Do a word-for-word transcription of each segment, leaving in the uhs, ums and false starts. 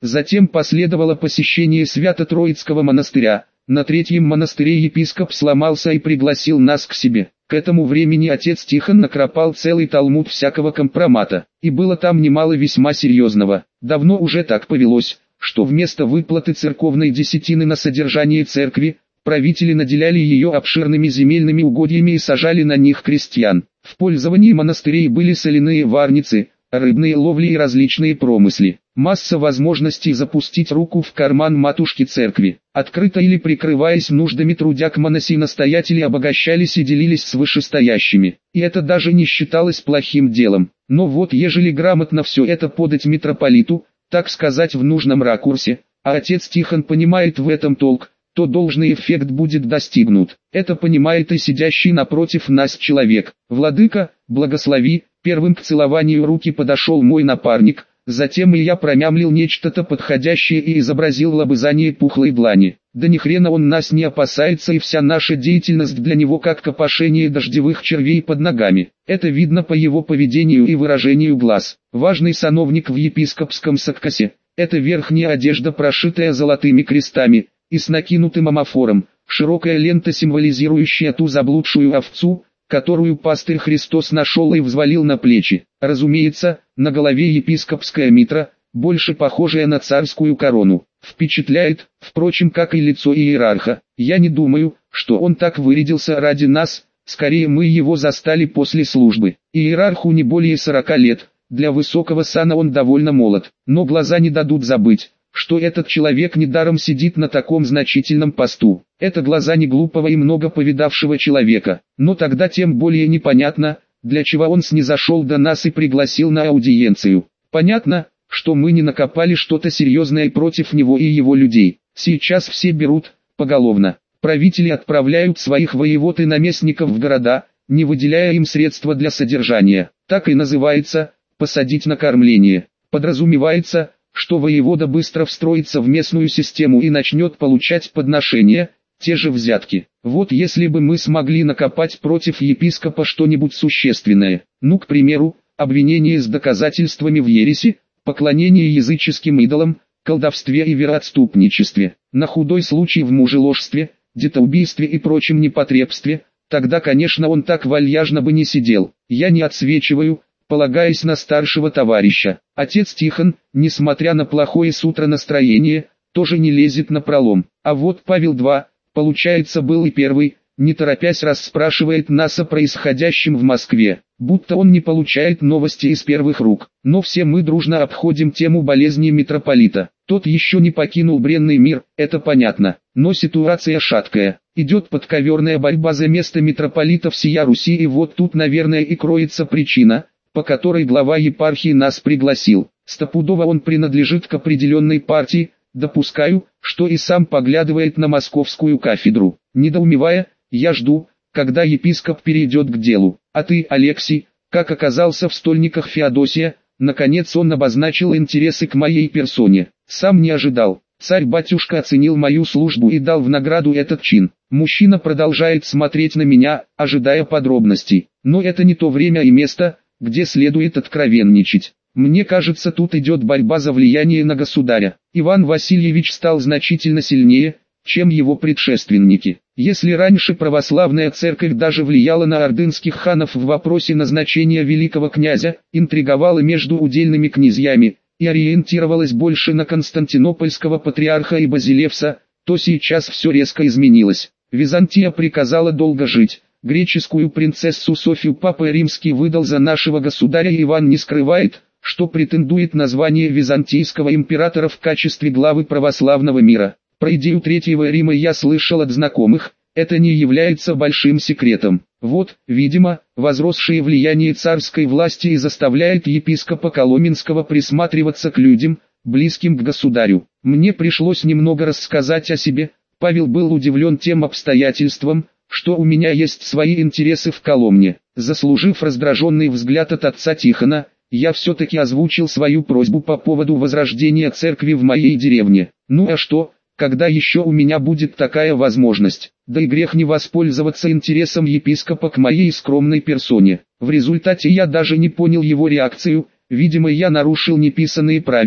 Затем последовало посещение Свято-Троицкого монастыря. На третьем монастыре епископ сломался и пригласил нас к себе. К этому времени отец Тихон накропал целый талмуд всякого компромата, и было там немало весьма серьезного. Давно уже так повелось, что вместо выплаты церковной десятины на содержание церкви, правители наделяли ее обширными земельными угодьями и сажали на них крестьян. В пользовании монастырей были соляные варницы, рыбные ловли и различные промысли. Масса возможностей запустить руку в карман матушки церкви. Открыто или прикрываясь нуждами трудяг монасей-настоятели обогащались и делились с вышестоящими. И это даже не считалось плохим делом. Но вот ежели грамотно все это подать митрополиту, так сказать в нужном ракурсе, а отец Тихон понимает в этом толк, то должный эффект будет достигнут. Это понимает и сидящий напротив нас человек. «Владыка, благослови», первым к целованию руки подошел мой напарник, затем и я промямлил нечто-то подходящее и изобразил лобызание пухлой длани. Да ни хрена он нас не опасается, и вся наша деятельность для него как копошение дождевых червей под ногами. Это видно по его поведению и выражению глаз. Важный сановник в епископском саккосе. Это верхняя одежда, прошитая золотыми крестами, и с накинутым амафором, широкая лента, символизирующая ту заблудшую овцу, которую пастырь Христос нашел и взвалил на плечи. Разумеется, на голове епископская митра, больше похожая на царскую корону. Впечатляет, впрочем, как и лицо иерарха. Я не думаю, что он так вырядился ради нас, скорее мы его застали после службы. Иерарху не более сорока лет, для высокого сана он довольно молод, но глаза не дадут забыть, что этот человек недаром сидит на таком значительном посту. Это глаза не глупого и много повидавшего человека. Но тогда тем более непонятно, для чего он снизошел до нас и пригласил на аудиенцию. Понятно, что мы не накопали что-то серьезное против него и его людей. Сейчас все берут, поголовно. Правители отправляют своих воевод и наместников в города, не выделяя им средства для содержания. Так и называется «посадить на кормление». Подразумевается, что воевода быстро встроится в местную систему и начнет получать подношения, те же взятки. Вот если бы мы смогли накопать против епископа что-нибудь существенное, ну, к примеру, обвинение с доказательствами в ереси, поклонение языческим идолам, колдовстве и вероотступничестве, на худой случай в мужеложстве, детоубийстве и прочем непотребстве, тогда, конечно, он так вальяжно бы не сидел. Я не отсвечиваю, полагаясь на старшего товарища. Отец Тихон, несмотря на плохое с утра настроение, тоже не лезет напролом. А вот Павел два, получается, был и первый, не торопясь расспрашивает нас о происходящем в Москве, будто он не получает новости из первых рук. Но все мы дружно обходим тему болезни митрополита. Тот еще не покинул бренный мир, это понятно, но ситуация шаткая. Идет подковерная борьба за место митрополита всея Руси, и вот тут, наверное, и кроется причина, по которой глава епархии нас пригласил. Стопудово он принадлежит к определенной партии, допускаю, что и сам поглядывает на московскую кафедру. Недоумевая, я жду, когда епископ перейдет к делу. А ты, Алексий, как оказался в стольниках Феодосия? Наконец он обозначил интересы к моей персоне. Сам не ожидал. Царь-батюшка оценил мою службу и дал в награду этот чин. Мужчина продолжает смотреть на меня, ожидая подробностей. Но это не то время и место, где следует откровенничать. Мне кажется, тут идет борьба за влияние на государя. Иван Васильевич стал значительно сильнее, чем его предшественники. Если раньше православная церковь даже влияла на ордынских ханов в вопросе назначения великого князя, интриговала между удельными князьями и ориентировалась больше на константинопольского патриарха и Базилевса, то сейчас все резко изменилось. Византия приказала долго жить. Греческую принцессу Софью Папа Римский выдал за нашего государя, и Иван не скрывает, что претендует на звание византийского императора в качестве главы православного мира. Про идею Третьего Рима я слышал от знакомых, это не является большим секретом. Вот, видимо, возросшее влияние царской власти и заставляет епископа Коломенского присматриваться к людям, близким к государю. Мне пришлось немного рассказать о себе. Павел был удивлен тем обстоятельством, что у меня есть свои интересы в Коломне. Заслужив раздраженный взгляд от отца Тихона, я все-таки озвучил свою просьбу по поводу возрождения церкви в моей деревне. Ну а что, когда еще у меня будет такая возможность? Да и грех не воспользоваться интересом епископа к моей скромной персоне. В результате я даже не понял его реакцию, видимо, я нарушил неписанные правила,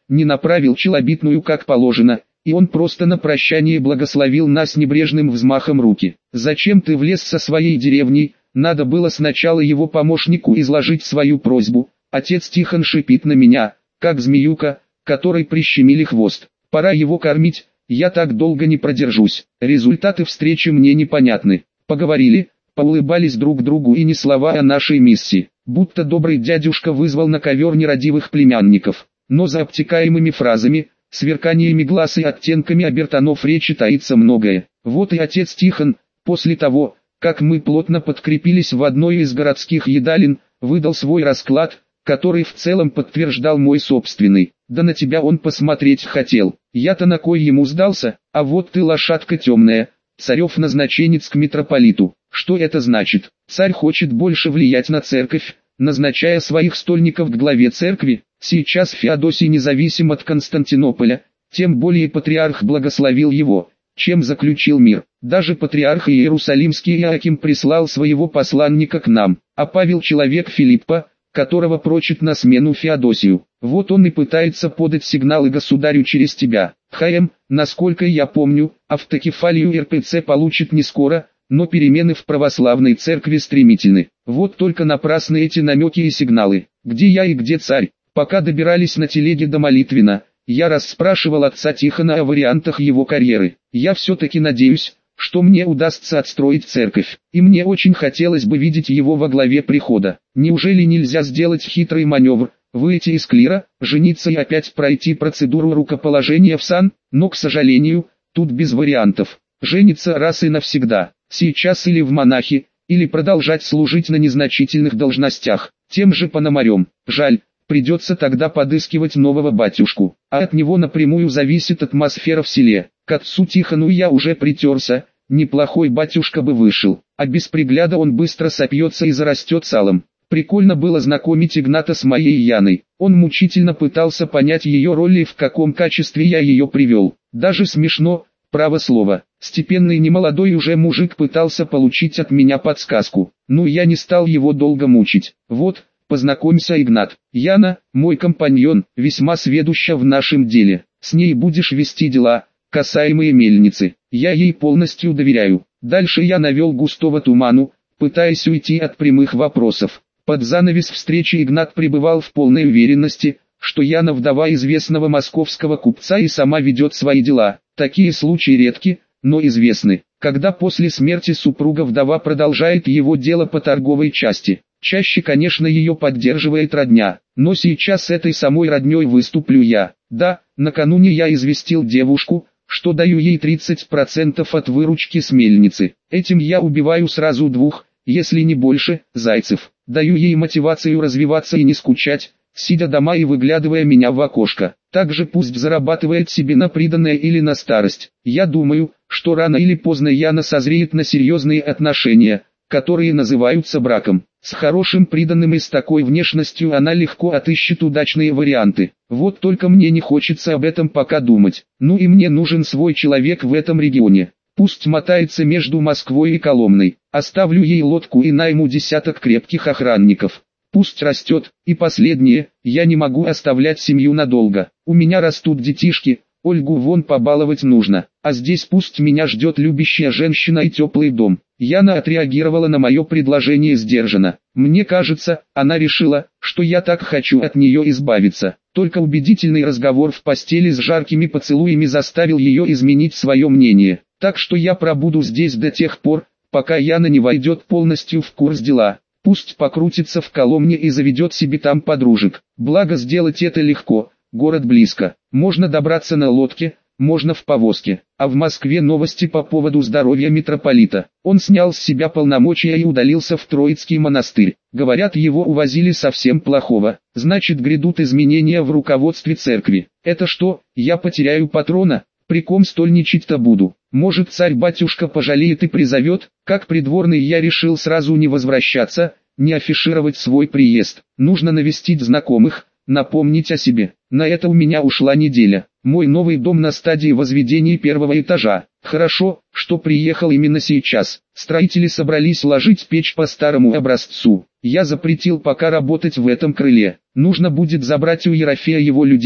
не направил челобитную как положено, и он просто на прощание благословил нас небрежным взмахом руки. «Зачем ты влез со своей деревней?» Надо было сначала его помощнику изложить свою просьбу. Отец Тихон шипит на меня, как змеюка, которой прищемили хвост. Пора его кормить, я так долго не продержусь. Результаты встречи мне непонятны. Поговорили, поулыбались друг другу и ни слова о нашей миссии. Будто добрый дядюшка вызвал на ковер нерадивых племянников. Но за обтекаемыми фразами, сверканиями глаз и оттенками обертонов речи таится многое. Вот и отец Тихон, после того, как мы плотно подкрепились в одной из городских едалин, выдал свой расклад, который в целом подтверждал мой собственный. Да на тебя он посмотреть хотел. Я-то на кой ему сдался, а вот ты лошадка темная, царев назначенец к митрополиту. Что это значит? Царь хочет больше влиять на церковь, назначая своих стольников к главе церкви. Сейчас Феодосий независим от Константинополя, тем более патриарх благословил его, чем заключил мир. Даже патриарх Иерусалимский Иоаким прислал своего посланника к нам, а Павел человек Филиппа, которого прочит на смену Феодосию. Вот он и пытается подать сигналы государю через тебя. ХМ, насколько я помню, автокефалию эр пэ цэ получит не скоро, но перемены в православной церкви стремительны. Вот только напрасны эти намеки и сигналы. Где я и где царь? Пока добирались на телеге до Молитвина, я расспрашивал отца Тихона о вариантах его карьеры. Я все-таки надеюсь, что мне удастся отстроить церковь, и мне очень хотелось бы видеть его во главе прихода. Неужели нельзя сделать хитрый маневр, выйти из клира, жениться и опять пройти процедуру рукоположения в сан? Но, к сожалению, тут без вариантов. Жениться раз и навсегда, сейчас или в монахи, или продолжать служить на незначительных должностях, тем же пономарем. Жаль, придется тогда подыскивать нового батюшку, а от него напрямую зависит атмосфера в селе. К отцу Тихону я уже притерся, неплохой батюшка бы вышел, а без пригляда он быстро сопьется и зарастет салом. Прикольно было знакомить Игната с моей Яной, он мучительно пытался понять ее роль и в каком качестве я ее привел. Даже смешно, право слово, степенный немолодой уже мужик пытался получить от меня подсказку, но я не стал его долго мучить. Вот, познакомься, Игнат, Яна, мой компаньон, весьма сведуща в нашем деле, с ней будешь вести дела, касаемые мельницы, я ей полностью доверяю. Дальше я навел густого туману, пытаясь уйти от прямых вопросов. Под занавес встречи Игнат пребывал в полной уверенности, что Яна вдова известного московского купца и сама ведет свои дела. Такие случаи редки, но известны, когда после смерти супруга вдова продолжает его дело по торговой части. Чаще, конечно, ее поддерживает родня, но сейчас этой самой родней выступлю я. Да, накануне я известил девушку, что даю ей тридцать процентов от выручки с мельницы. Этим я убиваю сразу двух, если не больше, зайцев. Даю ей мотивацию развиваться и не скучать, сидя дома и выглядывая меня в окошко. Также пусть зарабатывает себе на приданое или на старость. Я думаю, что рано или поздно Яна созреет на серьезные отношения, которые называются браком. С хорошим приданым и с такой внешностью она легко отыщет удачные варианты. Вот только мне не хочется об этом пока думать. Ну и мне нужен свой человек в этом регионе. Пусть мотается между Москвой и Коломной. Оставлю ей лодку и найму десяток крепких охранников. Пусть растет. И последнее, я не могу оставлять семью надолго. У меня растут детишки, Ольгу вон побаловать нужно. А здесь пусть меня ждет любящая женщина и теплый дом. Яна отреагировала на мое предложение сдержанно. Мне кажется, она решила, что я так хочу от нее избавиться. Только убедительный разговор в постели с жаркими поцелуями заставил ее изменить свое мнение. Так что я пробуду здесь до тех пор, пока Яна не войдет полностью в курс дела. Пусть покрутится в Коломне и заведет себе там подружек. Благо сделать это легко, город близко. Можно добраться на лодке, можно в повозке. А в Москве новости по поводу здоровья митрополита. Он снял с себя полномочия и удалился в Троицкий монастырь. Говорят, его увозили совсем плохого. Значит, грядут изменения в руководстве церкви. Это что, я потеряю патрона? При ком стольничать-то буду? Может, царь-батюшка пожалеет и призовет? Как придворный я решил сразу не возвращаться, не афишировать свой приезд. Нужно навестить знакомых, напомнить о себе. На это у меня ушла неделя. Мой новый дом на стадии возведения первого этажа. Хорошо, что приехал именно сейчас. Строители собрались ложить печь по старому образцу. Я запретил пока работать в этом крыле. Нужно будет забрать у Ерофея его людей,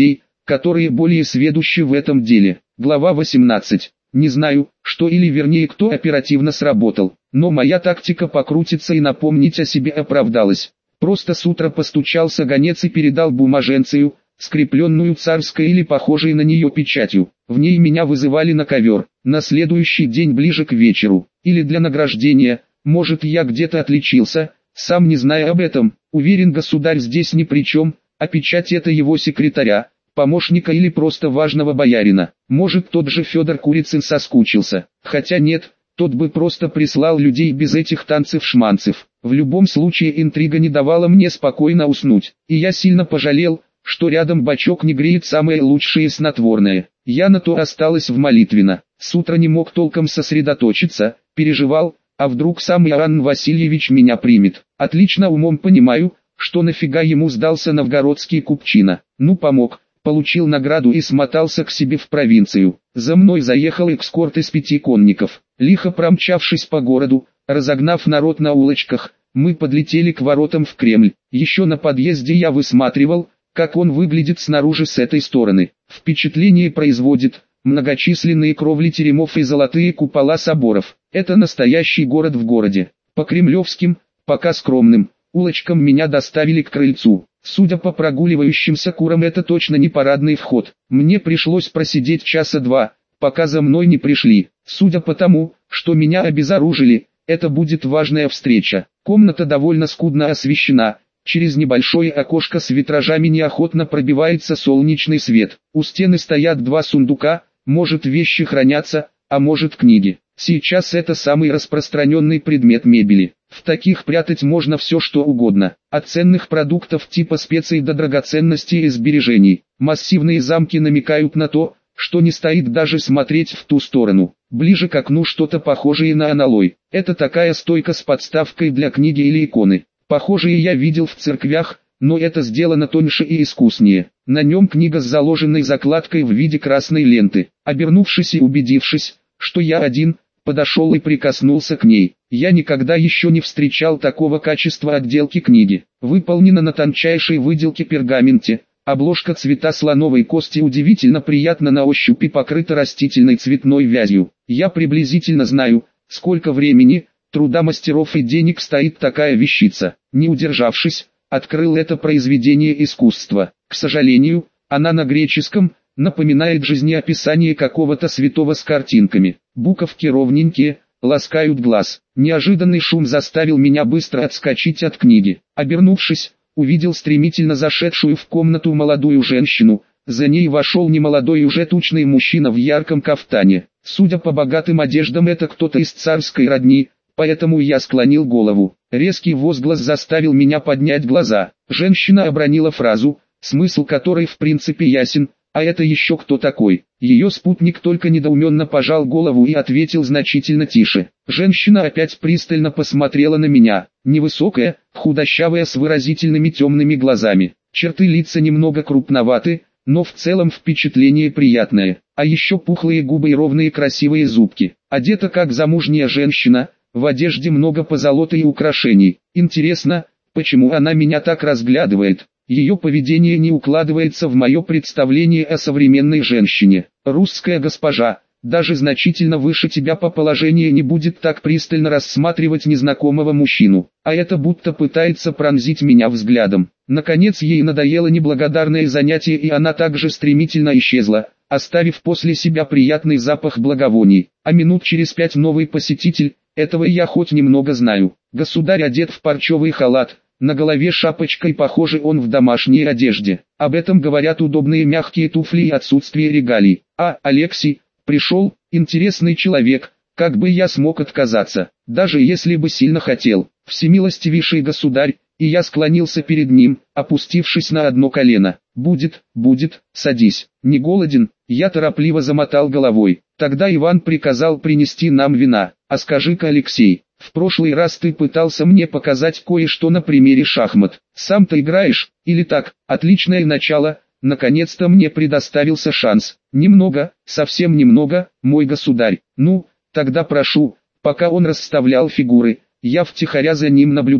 которые более сведущи в этом деле. Глава восемнадцать. Не знаю, что или вернее кто оперативно сработал, но моя тактика покрутиться и напомнить о себе оправдалась. Просто с утра постучался гонец и передал бумаженцию, скрепленную царской или похожей на нее печатью. В ней меня вызывали на ковер, на следующий день ближе к вечеру, или для награждения. Может, я где-то отличился, сам не зная об этом. Уверен, государь здесь ни при чем, а печать это его секретаря, помощника или просто важного боярина. Может, тот же Федор Курицын соскучился, хотя нет, тот бы просто прислал людей без этих танцев-шманцев. В любом случае интрига не давала мне спокойно уснуть, и я сильно пожалел, что рядом бачок не греет самое лучшее снотворное. Я на то осталась в молитвенно. С утра не мог толком сосредоточиться, переживал, а вдруг сам Иоанн Васильевич меня примет. Отлично умом понимаю, что нафига ему сдался новгородский купчина. Ну помог, получил награду и смотался к себе в провинцию. За мной заехал эскорт из пяти конников. Лихо промчавшись по городу, разогнав народ на улочках, мы подлетели к воротам в Кремль. Еще на подъезде я высматривал, как он выглядит снаружи с этой стороны. Впечатление производит многочисленные кровли теремов и золотые купола соборов. Это настоящий город в городе. По кремлевским, пока скромным, улочкам меня доставили к крыльцу. Судя по прогуливающимся курам, это точно не парадный вход. Мне пришлось просидеть часа два, пока за мной не пришли. Судя по тому, что меня обезоружили, это будет важная встреча. Комната довольно скудно освещена. Через небольшое окошко с витражами неохотно пробивается солнечный свет. У стены стоят два сундука, может вещи хранятся, а может книги. Сейчас это самый распространенный предмет мебели. В таких прятать можно все что угодно. От ценных продуктов типа специй до драгоценностей и сбережений. Массивные замки намекают на то, что не стоит даже смотреть в ту сторону. Ближе к окну что-то похожее на аналой. Это такая стойка с подставкой для книги или иконы. Похожие я видел в церквях, но это сделано тоньше и искуснее. На нем книга с заложенной закладкой в виде красной ленты. Обернувшись и убедившись, что я один, подошел и прикоснулся к ней. Я никогда еще не встречал такого качества отделки книги. Выполнена на тончайшей выделке пергаменте. Обложка цвета слоновой кости удивительно приятна на ощупь и покрыта растительной цветной вязью. Я приблизительно знаю, сколько времени, труда мастеров и денег стоит такая вещица. Не удержавшись, открыл это произведение искусства. К сожалению, она на греческом, напоминает жизнеописание какого-то святого с картинками. Буковки ровненькие, ласкают глаз. Неожиданный шум заставил меня быстро отскочить от книги. Обернувшись, увидел стремительно зашедшую в комнату молодую женщину. За ней вошел немолодой и уже тучный мужчина в ярком кафтане. Судя по богатым одеждам, это кто-то из царской родни, поэтому я склонил голову. Резкий возглас заставил меня поднять глаза. Женщина обронила фразу, смысл которой в принципе ясен: «А это еще кто такой?» Ее спутник только недоуменно пожал голову и ответил значительно тише. Женщина опять пристально посмотрела на меня. Невысокая, худощавая, с выразительными темными глазами. Черты лица немного крупноваты, но в целом впечатление приятное. А еще пухлые губы и ровные красивые зубки. Одета как замужняя женщина, в одежде много позолоты и украшений. Интересно, почему она меня так разглядывает? Ее поведение не укладывается в мое представление о современной женщине. Русская госпожа, даже значительно выше тебя по положению, не будет так пристально рассматривать незнакомого мужчину. А это будто пытается пронзить меня взглядом. Наконец ей надоело неблагодарное занятие, и она также стремительно исчезла, оставив после себя приятный запах благовоний. А минут через пять новый посетитель, этого я хоть немного знаю. Государь одет в парчевый халат. На голове шапочка и похоже он в домашней одежде. Об этом говорят удобные мягкие туфли и отсутствие регалий. А, Алексей, пришел, интересный человек, как бы я смог отказаться, даже если бы сильно хотел. Всемилостивейший государь, и я склонился перед ним, опустившись на одно колено. «Будет, будет, садись. Не голоден?» Я торопливо замотал головой. Тогда Иван приказал принести нам вина. «А скажи-ка, Алексей, в прошлый раз ты пытался мне показать кое-что на примере шахмат. Сам-то играешь, или так?» Отличное начало, наконец-то мне предоставился шанс. «Немного, совсем немного, мой государь. Ну, тогда прошу». Пока он расставлял фигуры, я втихаря за ним наблюдал.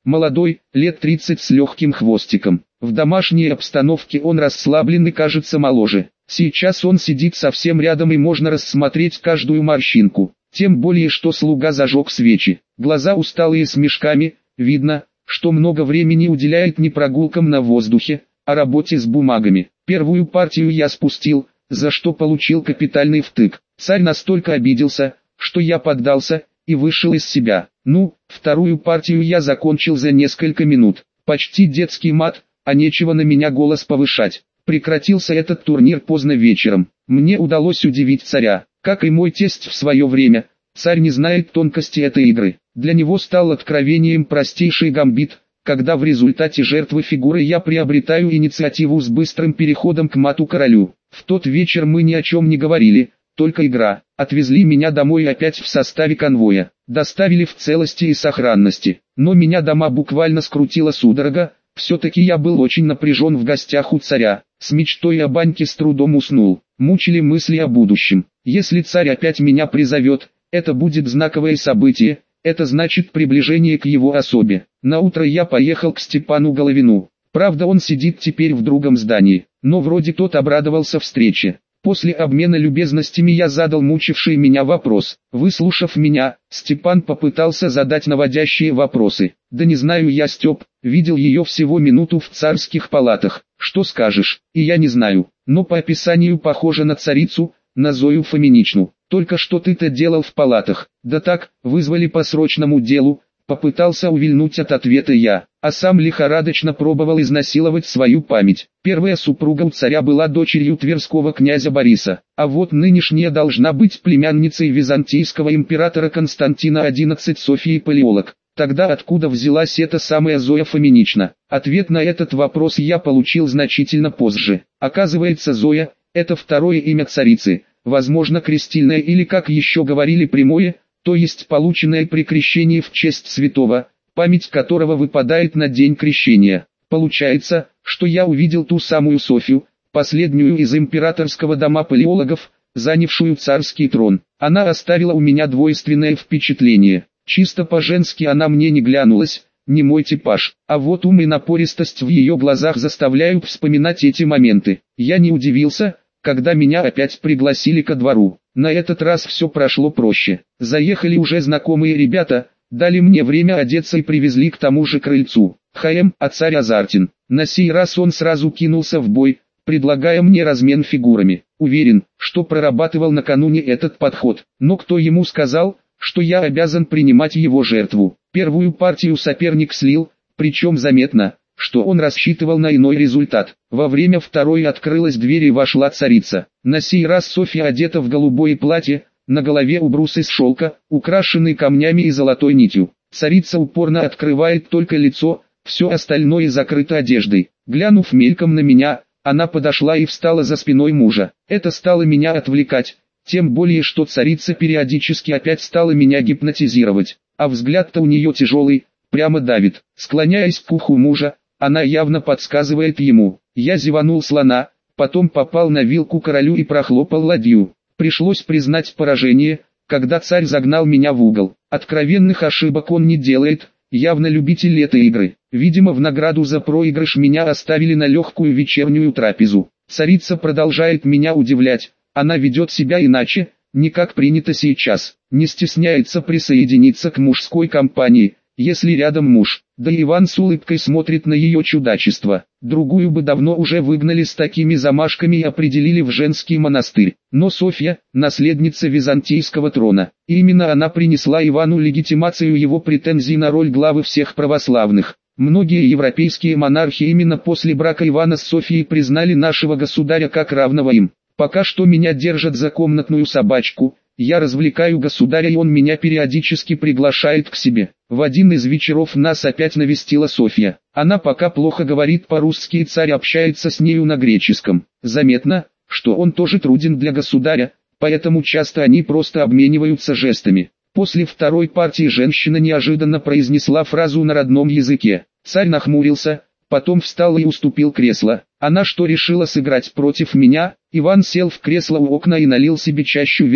Молодой, лет тридцать с легким хвостиком. В домашней обстановке он расслаблен и кажется моложе. Сейчас он сидит совсем рядом и можно рассмотреть каждую морщинку. Тем более, что слуга зажег свечи. Глаза усталые с мешками, видно, что много времени уделяет не прогулкам на воздухе, а работе с бумагами. Первую партию я спустил, за что получил капитальный втык. Царь настолько обиделся, что я поддался и вышел из себя. Ну, вторую партию я закончил за несколько минут. Почти детский мат, а нечего на меня голос повышать. Прекратился этот турнир поздно вечером. Мне удалось удивить царя, как и мой тесть в свое время. Царь не знает тонкости этой игры. Для него стал откровением простейший гамбит, когда в результате жертвы фигуры я приобретаю инициативу с быстрым переходом к мату-королю. В тот вечер мы ни о чем не говорили, только игра. Отвезли меня домой опять в составе конвоя. Доставили в целости и сохранности. Но меня дома буквально скрутила судорога. Все-таки я был очень напряжен в гостях у царя. С мечтой о баньке с трудом уснул. Мучили мысли о будущем. Если царь опять меня призовет, это будет знаковое событие. Это значит приближение к его особе. Наутро я поехал к Степану Головину. Правда, он сидит теперь в другом здании, но вроде тот обрадовался встрече. После обмена любезностями я задал мучивший меня вопрос. Выслушав меня, Степан попытался задать наводящие вопросы. Да не знаю я, Степ, видел ее всего минуту в царских палатах. Что скажешь? И я не знаю, но по описанию похожа на царицу, на Зою Фоминичну. Только что ты-то делал в палатах? Да так, вызвали по срочному делу. Попытался увильнуть от ответа я, а сам лихорадочно пробовал изнасиловать свою память. Первая супруга у царя была дочерью тверского князя Бориса, а вот нынешняя должна быть племянницей византийского императора Константина одиннадцатого Софии Палеолог. Тогда откуда взялась эта самая Зоя Фоминична? Ответ на этот вопрос я получил значительно позже. Оказывается, Зоя – это второе имя царицы, возможно крестильное или, как еще говорили, прямое, то есть полученное при крещении в честь святого, память которого выпадает на день крещения. Получается, что я увидел ту самую Софью, последнюю из императорского дома палеологов, занявшую царский трон. Она оставила у меня двойственное впечатление. Чисто по-женски она мне не глянулась, не мой типаж, а вот ум и напористость в ее глазах заставляют вспоминать эти моменты. Я не удивился, когда меня опять пригласили ко двору. На этот раз все прошло проще. Заехали уже знакомые ребята, дали мне время одеться и привезли к тому же крыльцу. ХМ, а царь азартен. На сей раз он сразу кинулся в бой, предлагая мне размен фигурами. Уверен, что прорабатывал накануне этот подход. Но кто ему сказал, что я обязан принимать его жертву? Первую партию соперник слил, причем заметно, что он рассчитывал на иной результат. Во время второй открылась дверь и вошла царица. На сей раз Софья одета в голубое платье, на голове убрус из шелка, украшенный камнями и золотой нитью. Царица упорно открывает только лицо, все остальное закрыто одеждой. Глянув мельком на меня, она подошла и встала за спиной мужа. Это стало меня отвлекать, тем более что царица периодически опять стала меня гипнотизировать. А взгляд-то у нее тяжелый, прямо давит. Склоняясь к уху мужа, она явно подсказывает ему. Я зеванул слона, потом попал на вилку королю и прохлопал ладью. Пришлось признать поражение, когда царь загнал меня в угол. Откровенных ошибок он не делает, явно любитель этой игры. Видимо, в награду за проигрыш меня оставили на легкую вечернюю трапезу. Царица продолжает меня удивлять, она ведет себя иначе, не как принято сейчас, не стесняется присоединиться к мужской компании, если рядом муж. Да Иван с улыбкой смотрит на ее чудачество. Другую бы давно уже выгнали с такими замашками и определили в женский монастырь. Но Софья – наследница византийского трона. И именно она принесла Ивану легитимацию его претензий на роль главы всех православных. Многие европейские монархи именно после брака Ивана с Софией признали нашего государя как равного им. Пока что меня держат за комнатную собачку. Я развлекаю государя, и он меня периодически приглашает к себе. В один из вечеров нас опять навестила Софья. Она пока плохо говорит по-русски, и царь общается с нею на греческом. Заметно, что он тоже труден для государя, поэтому часто они просто обмениваются жестами. После второй партии женщина неожиданно произнесла фразу на родном языке. Царь нахмурился, потом встал и уступил кресло. Она что, решила сыграть против меня? Иван сел в кресло у окна и налил себе чащу вина.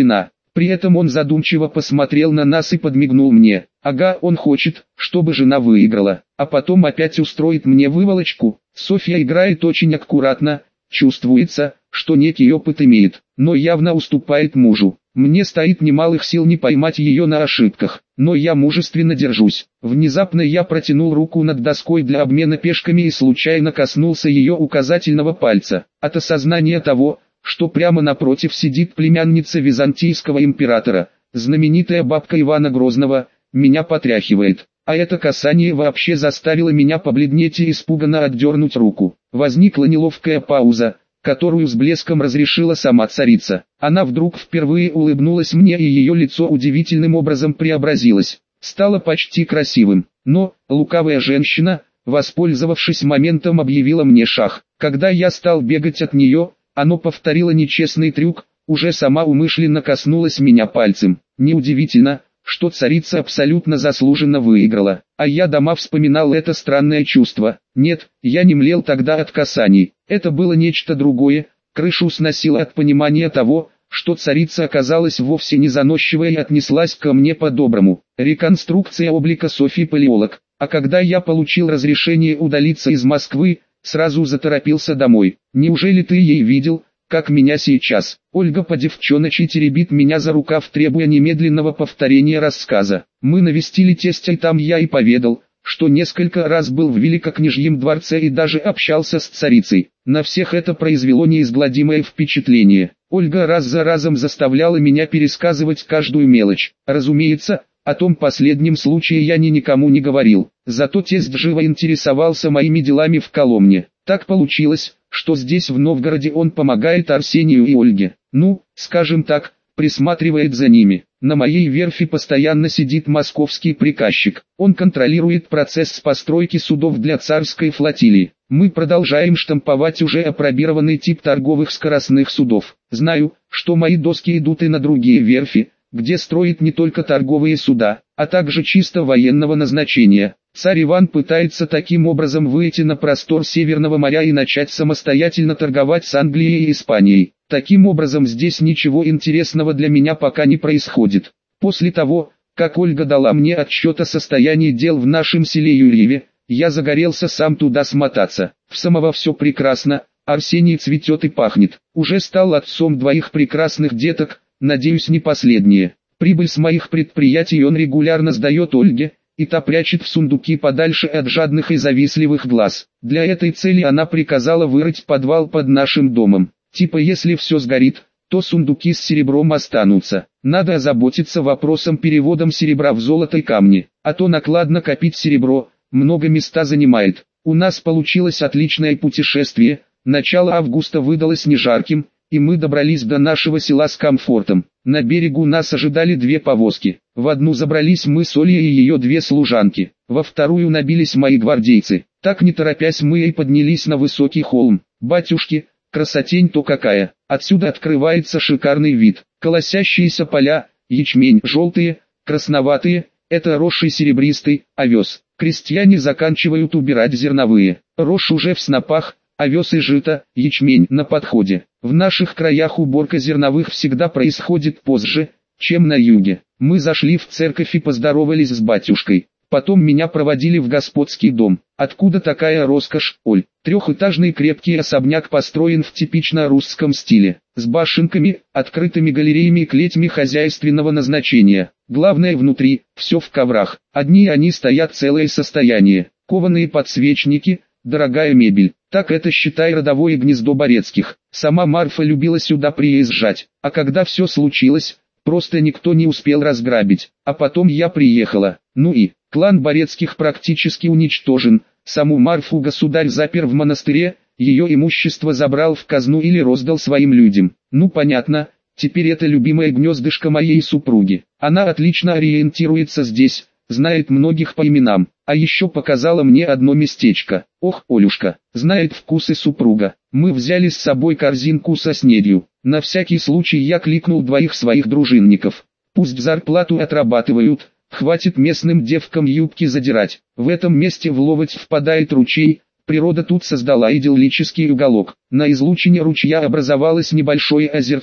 При этом он задумчиво посмотрел на нас и подмигнул мне. Ага, он хочет, чтобы жена выиграла, а потом опять устроит мне выволочку. Софья играет очень аккуратно, чувствуется, что некий опыт имеет, но явно уступает мужу. Мне стоит немалых сил не поймать ее на ошибках, но я мужественно держусь. Внезапно я протянул руку над доской для обмена пешками и случайно коснулся ее указательного пальца. От осознания того, что прямо напротив сидит племянница византийского императора, знаменитая бабка Ивана Грозного, меня потряхивает. А это касание вообще заставило меня побледнеть и испуганно отдернуть руку. Возникла неловкая пауза, которую с блеском разрешила сама царица. Она вдруг впервые улыбнулась мне, и ее лицо удивительным образом преобразилось, стало почти красивым. Но, лукавая женщина, воспользовавшись моментом, объявила мне шах. Когда я стал бегать от нее, она повторила нечестный трюк, уже сама умышленно коснулась меня пальцем. Неудивительно, что царица абсолютно заслуженно выиграла. А я дома вспоминал это странное чувство. Нет, я не млел тогда от касаний. Это было нечто другое. Крышу сносило от понимания того, что царица оказалась вовсе не заносчивой и отнеслась ко мне по-доброму. Реконструкция облика Софьи Палеолог. А когда я получил разрешение удалиться из Москвы, сразу заторопился домой. Неужели ты ей видел, как меня сейчас? Ольга по девчоночи теребит меня за рукав, требуя немедленного повторения рассказа. Мы навестили тестя, и там я и поведал, что несколько раз был в Великокняжьем дворце и даже общался с царицей. На всех это произвело неизгладимое впечатление. Ольга раз за разом заставляла меня пересказывать каждую мелочь. Разумеется, о том последнем случае я ни никому не говорил. Зато тесть живо интересовался моими делами в Коломне. Так получилось, что здесь в Новгороде он помогает Арсению и Ольге. Ну, скажем так, присматривает за ними. На моей верфи постоянно сидит московский приказчик. Он контролирует процесс постройки судов для царской флотилии. Мы продолжаем штамповать уже апробированный тип торговых скоростных судов. Знаю, что мои доски идут и на другие верфи, где строят не только торговые суда, а также чисто военного назначения. Царь Иван пытается таким образом выйти на простор Северного моря и начать самостоятельно торговать с Англией и Испанией. Таким образом, здесь ничего интересного для меня пока не происходит. После того, как Ольга дала мне отчет о состоянии дел в нашем селе Юрьеве, я загорелся сам туда смотаться. В самого все прекрасно, Арсений цветет и пахнет. Уже стал отцом двоих прекрасных деток, надеюсь, не последние. Прибыль с моих предприятий он регулярно сдает Ольге, и та прячет в сундуки подальше от жадных и завистливых глаз. Для этой цели она приказала вырыть подвал под нашим домом. Типа, если все сгорит, то сундуки с серебром останутся. Надо озаботиться вопросом переводом серебра в золото и камни, а то накладно копить серебро, много места занимает. У нас получилось отличное путешествие, начало августа выдалось не жарким, и мы добрались до нашего села с комфортом. На берегу нас ожидали две повозки. В одну забрались мы с Олей и ее две служанки, во вторую набились мои гвардейцы. Так не торопясь мы и поднялись на высокий холм. Батюшки, красотень-то какая! Отсюда открывается шикарный вид. Колосящиеся поля, ячмень желтые, красноватые, это рожь и серебристый, овес. Крестьяне заканчивают убирать зерновые. Рожь уже в снопах, овес и жито, ячмень на подходе. В наших краях уборка зерновых всегда происходит позже, чем на юге. Мы зашли в церковь и поздоровались с батюшкой. Потом меня проводили в господский дом. Откуда такая роскошь, Оль? Трехэтажный крепкий особняк построен в типично русском стиле, с башенками, открытыми галереями и клетями хозяйственного назначения. Главное, внутри, все в коврах. Одни они стоят целое состояние. Кованые подсвечники, дорогая мебель. Так это, считай, родовое гнездо Борецких. Сама Марфа любила сюда приезжать, а когда все случилось, просто никто не успел разграбить. А потом я приехала. Ну и, клан Борецких практически уничтожен. Саму Марфу государь запер в монастыре, ее имущество забрал в казну или роздал своим людям. Ну понятно, теперь это любимое гнездышко моей супруги. Она отлично ориентируется здесь, знает многих по именам, а еще показала мне одно местечко. Ох, Олюшка, знает вкусы супруга. Мы взяли с собой корзинку со снедью. На всякий случай я кликнул двоих своих дружинников. Пусть зарплату отрабатывают, хватит местным девкам юбки задирать. В этом месте в Ловоть впадает ручей, природа тут создала идиллический уголок. На излучине ручья образовалось небольшое озерцо.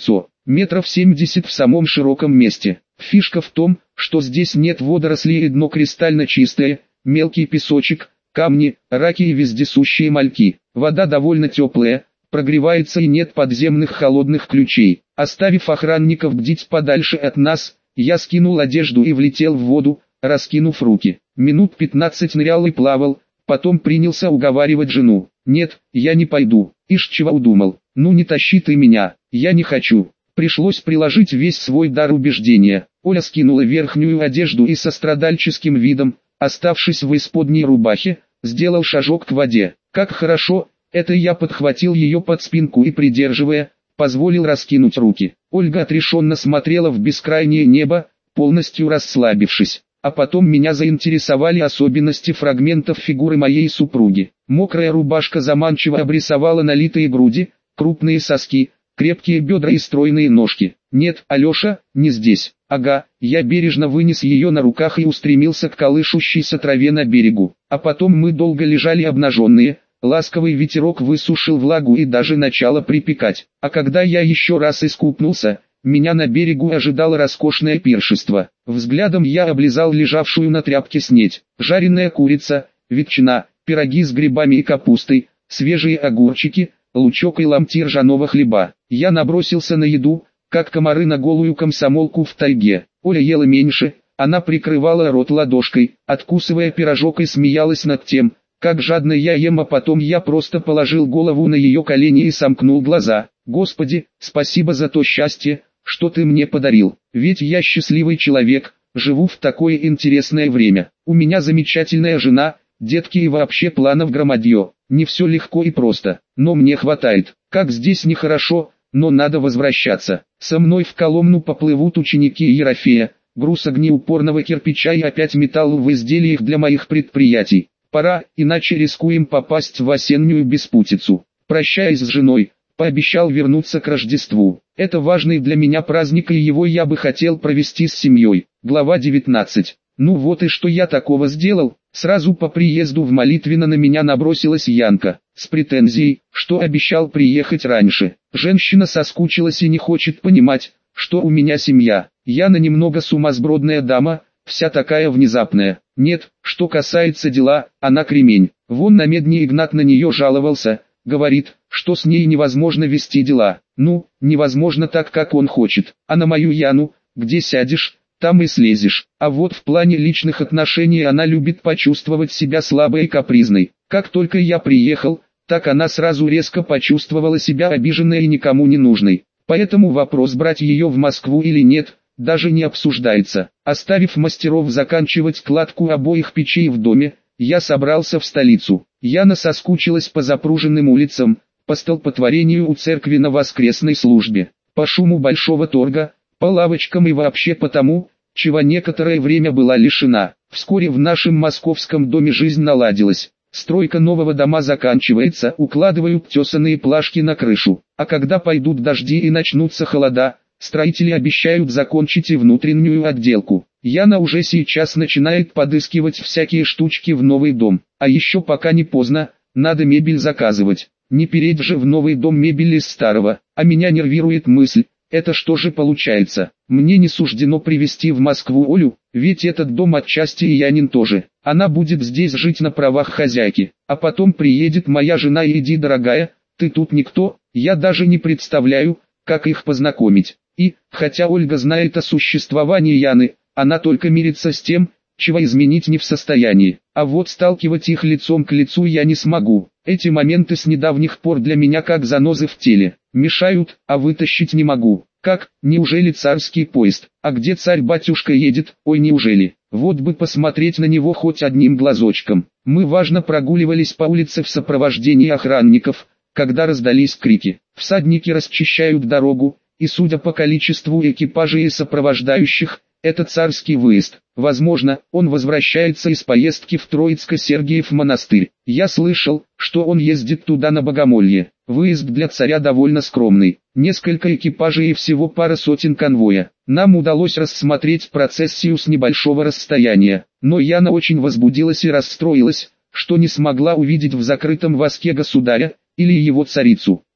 метров семьдесят в самом широком месте. Фишка в том, что здесь нет водорослей и дно кристально чистое, мелкий песочек, камни, раки и вездесущие мальки. Вода довольно теплая, прогревается и нет подземных холодных ключей. Оставив охранников бдить подальше от нас, я скинул одежду и влетел в воду, раскинув руки. Минут пятнадцать нырял и плавал, потом принялся уговаривать жену. «Нет, я не пойду». Ишь чего удумал. «Ну не тащи ты меня, я не хочу». Пришлось приложить весь свой дар убеждения. Оля скинула верхнюю одежду и со страдальческим видом, оставшись в исподней рубахе, сделал шажок к воде. Как хорошо, это я подхватил ее под спинку и, придерживая, позволил раскинуть руки. Ольга отрешенно смотрела в бескрайнее небо, полностью расслабившись. А потом меня заинтересовали особенности фрагментов фигуры моей супруги. Мокрая рубашка заманчиво обрисовала налитые груди, крупные соски, крепкие бедра и стройные ножки. Нет, Алеша, не здесь. Ага, я бережно вынес ее на руках и устремился к колышущейся траве на берегу. А потом мы долго лежали обнаженные, ласковый ветерок высушил влагу и даже начало припекать. А когда я еще раз искупнулся, меня на берегу ожидало роскошное пиршество. Взглядом я облизал лежавшую на тряпке снеть. Жареная курица, ветчина, пироги с грибами и капустой, свежие огурчики, лучок и ломти ржаного хлеба. Я набросился на еду, как комары на голую комсомолку в тайге. Оля ела меньше, она прикрывала рот ладошкой, откусывая пирожок и смеялась над тем, как жадно я ем, а потом я просто положил голову на ее колени и сомкнул глаза. Господи, спасибо за то счастье, что ты мне подарил. Ведь я счастливый человек, живу в такое интересное время. У меня замечательная жена, детки и вообще планов громадье. Не все легко и просто, но мне хватает. Как здесь нехорошо, но надо возвращаться. Со мной в Коломну поплывут ученики Ерофея, груз огнеупорного кирпича и опять металл в изделиях для моих предприятий. Пора, иначе рискуем попасть в осеннюю беспутицу. Прощаясь с женой, пообещал вернуться к Рождеству. Это важный для меня праздник, и его я бы хотел провести с семьей. Глава девятнадцать. Ну вот и что я такого сделал? Сразу по приезду в Молитвино на меня набросилась Янка, с претензией, что обещал приехать раньше. Женщина соскучилась и не хочет понимать, что у меня семья. Яна немного сумасбродная дама, вся такая внезапная. Нет, что касается дела, она кремень. Вон на Медне Игнат на нее жаловался, говорит, что с ней невозможно вести дела. Ну, невозможно так, как он хочет. А на мою Яну, где сядешь, там и слезешь. А вот в плане личных отношений она любит почувствовать себя слабой и капризной. Как только я приехал, так она сразу резко почувствовала себя обиженной и никому не нужной. Поэтому вопрос, брать ее в Москву или нет, даже не обсуждается. Оставив мастеров заканчивать кладку обоих печей в доме, я собрался в столицу. Яна соскучилась по запруженным улицам, по столпотворению у церкви на воскресной службе, по шуму большого торга, по лавочкам и вообще по тому, чего некоторое время была лишена. Вскоре в нашем московском доме жизнь наладилась. Стройка нового дома заканчивается, укладывают тесаные плашки на крышу. А когда пойдут дожди и начнутся холода, строители обещают закончить и внутреннюю отделку. Яна уже сейчас начинает подыскивать всякие штучки в новый дом. А еще пока не поздно, надо мебель заказывать. Не переть же в новый дом мебель из старого. А меня нервирует мысль, это что же получается? Мне не суждено привезти в Москву Олю, ведь этот дом отчасти и Янин тоже. Она будет здесь жить на правах хозяйки. А потом приедет моя жена и: иди, дорогая, ты тут никто, я даже не представляю, как их познакомить. И, хотя Ольга знает о существовании Яны, она только мирится с тем, чего изменить не в состоянии. А вот сталкивать их лицом к лицу я не смогу. Эти моменты с недавних пор для меня как занозы в теле. Мешают, а вытащить не могу. Как, неужели царский поезд? А где царь-батюшка едет? Ой, неужели? Вот бы посмотреть на него хоть одним глазочком. Мы важно прогуливались по улице в сопровождении охранников, когда раздались крики. Всадники расчищают дорогу, и судя по количеству экипажей и сопровождающих, это царский выезд. Возможно, он возвращается из поездки в Троицко-Сергиев монастырь. Я слышал, что он ездит туда на богомолье. Выезд для царя довольно скромный. Несколько экипажей и всего пара сотен конвоя. Нам удалось рассмотреть процессию с небольшого расстояния. Но Яна очень возбудилась и расстроилась, что не смогла увидеть в закрытом воске государя, или его царицу.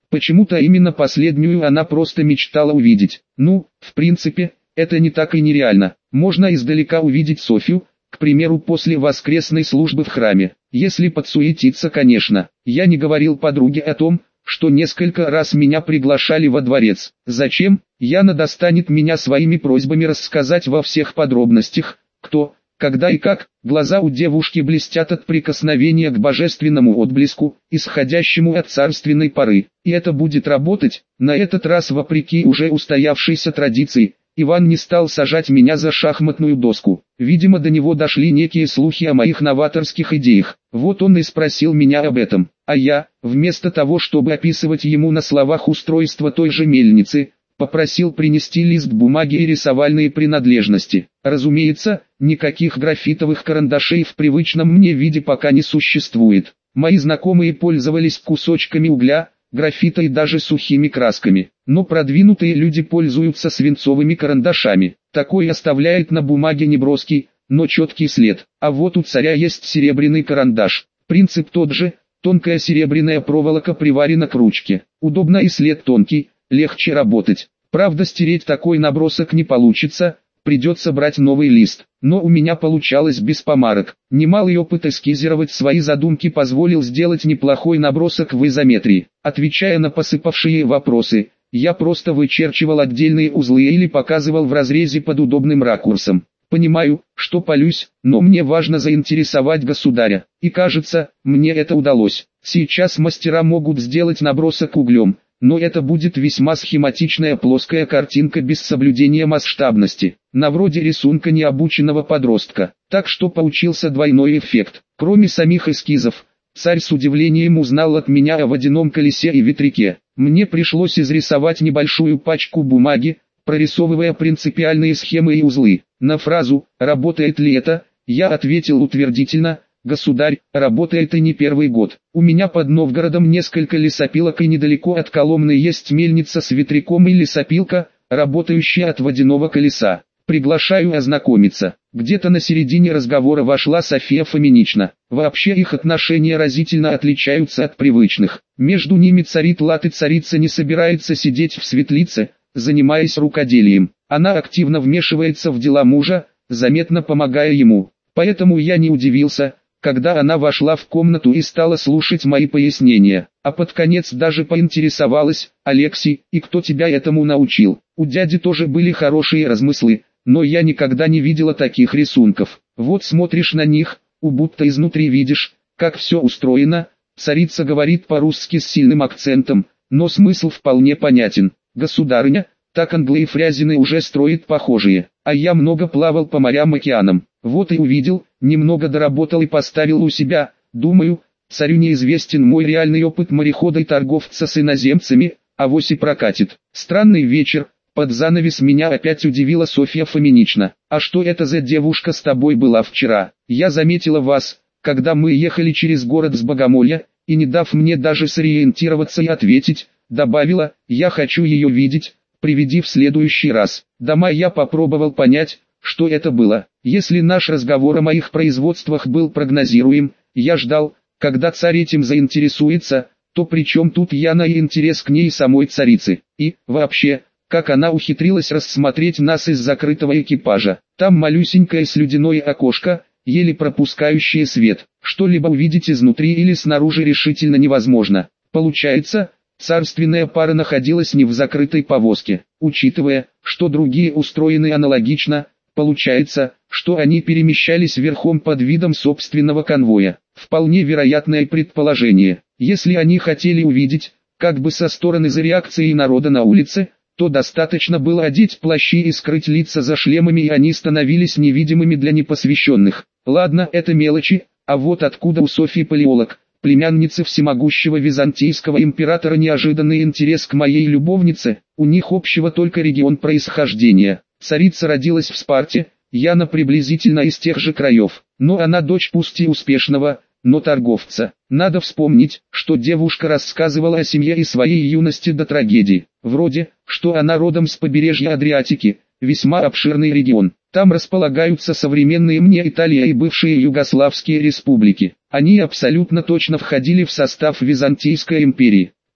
Почему-то именно последнюю она просто мечтала увидеть. Ну, в принципе, это не так и нереально. Можно издалека увидеть Софью, к примеру, после воскресной службы в храме. Если подсуетиться, конечно. Я не говорил подруге о том, что несколько раз меня приглашали во дворец. Зачем? Яна достанет меня своими просьбами рассказать во всех подробностях, кто, когда и как. Глаза у девушки блестят от прикосновения к божественному отблеску, исходящему от царственной поры. И это будет работать. На этот раз, вопреки уже устоявшейся традиции, Иван не стал сажать меня за шахматную доску. Видимо, до него дошли некие слухи о моих новаторских идеях. Вот он и спросил меня об этом. А я, вместо того, чтобы описывать ему на словах устройство той же мельницы, попросил принести лист бумаги и рисовальные принадлежности. Разумеется, никаких графитовых карандашей в привычном мне виде пока не существует. Мои знакомые пользовались кусочками угля, графита и даже сухими красками. Но продвинутые люди пользуются свинцовыми карандашами. Такой оставляет на бумаге неброский, но четкий след. А вот у царя есть серебряный карандаш. Принцип тот же, тонкая серебряная проволока приварена к ручке. Удобно и след тонкий, легче работать. Правда, стереть такой набросок не получится, придется брать новый лист. Но у меня получалось без помарок. Немалый опыт эскизировать свои задумки позволил сделать неплохой набросок в изометрии. Отвечая на посыпавшие вопросы, я просто вычерчивал отдельные узлы или показывал в разрезе под удобным ракурсом. Понимаю, что палюсь, но мне важно заинтересовать государя. И кажется, мне это удалось. Сейчас мастера могут сделать набросок углем, но это будет весьма схематичная плоская картинка без соблюдения масштабности, на вроде рисунка необученного подростка. Так что получился двойной эффект. Кроме самих эскизов, царь с удивлением узнал от меня о водяном колесе и ветряке. Мне пришлось изрисовать небольшую пачку бумаги, прорисовывая принципиальные схемы и узлы. На фразу «работает ли это?» я ответил утвердительно: «Государь, работает и не первый год. У меня под Новгородом несколько лесопилок и недалеко от Коломны есть мельница с ветряком и лесопилка, работающая от водяного колеса. Приглашаю ознакомиться». Где-то на середине разговора вошла Софья Фоминична. Вообще их отношения разительно отличаются от привычных. Между ними царит лад, и царица не собирается сидеть в светлице, занимаясь рукоделием. Она активно вмешивается в дела мужа, заметно помогая ему. Поэтому я не удивился, когда она вошла в комнату и стала слушать мои пояснения, а под конец даже поинтересовалась: «Алексей, и кто тебя этому научил?» У дяди тоже были хорошие размыслы, но я никогда не видела таких рисунков. Вот смотришь на них, у будто изнутри видишь, как все устроено. Царица говорит по-русски с сильным акцентом, но смысл вполне понятен. Государыня, так Англы и Фрязины уже строят похожие, а я много плавал по морям-океанам. Вот и увидел, немного доработал и поставил у себя. Думаю, царю неизвестен мой реальный опыт морехода и торговца с иноземцами, авось и прокатит. Странный вечер. Под занавес меня опять удивила Софья Фоминична. «А что это за девушка с тобой была вчера? Я заметила вас, когда мы ехали через город с Богомолья, и не дав мне даже сориентироваться и ответить, добавила: я хочу ее видеть, приведи в следующий раз». Дома я попробовал понять, что это было. Если наш разговор о моих производствах был прогнозируем, я ждал, когда царь этим заинтересуется, то при чем тут Яна и интерес к ней самой царицы? И, вообще, как она ухитрилась рассмотреть нас из закрытого экипажа? Там малюсенькое слюдяное окошко, еле пропускающее свет. Что-либо увидеть изнутри или снаружи решительно невозможно. Получается, царственная пара находилась не в закрытой повозке. Учитывая, что другие устроены аналогично, получается, что они перемещались верхом под видом собственного конвоя. Вполне вероятное предположение. Если они хотели увидеть, как бы со стороны за реакцией народа на улице, то достаточно было одеть плащи и скрыть лица за шлемами, и они становились невидимыми для непосвященных. Ладно, это мелочи, а вот откуда у Софьи Палеолог, племянницы всемогущего византийского императора, неожиданный интерес к моей любовнице? У них общего только регион происхождения. Царица родилась в Спарте, Яна приблизительно из тех же краев, но она дочь пусть и успешного, но торговца. Надо вспомнить, что девушка рассказывала о семье и своей юности до трагедии. Вроде, что она родом с побережья Адриатики, весьма обширный регион. Там располагаются современные мне Италия и бывшие югославские республики. Они абсолютно точно входили в состав Византийской империи.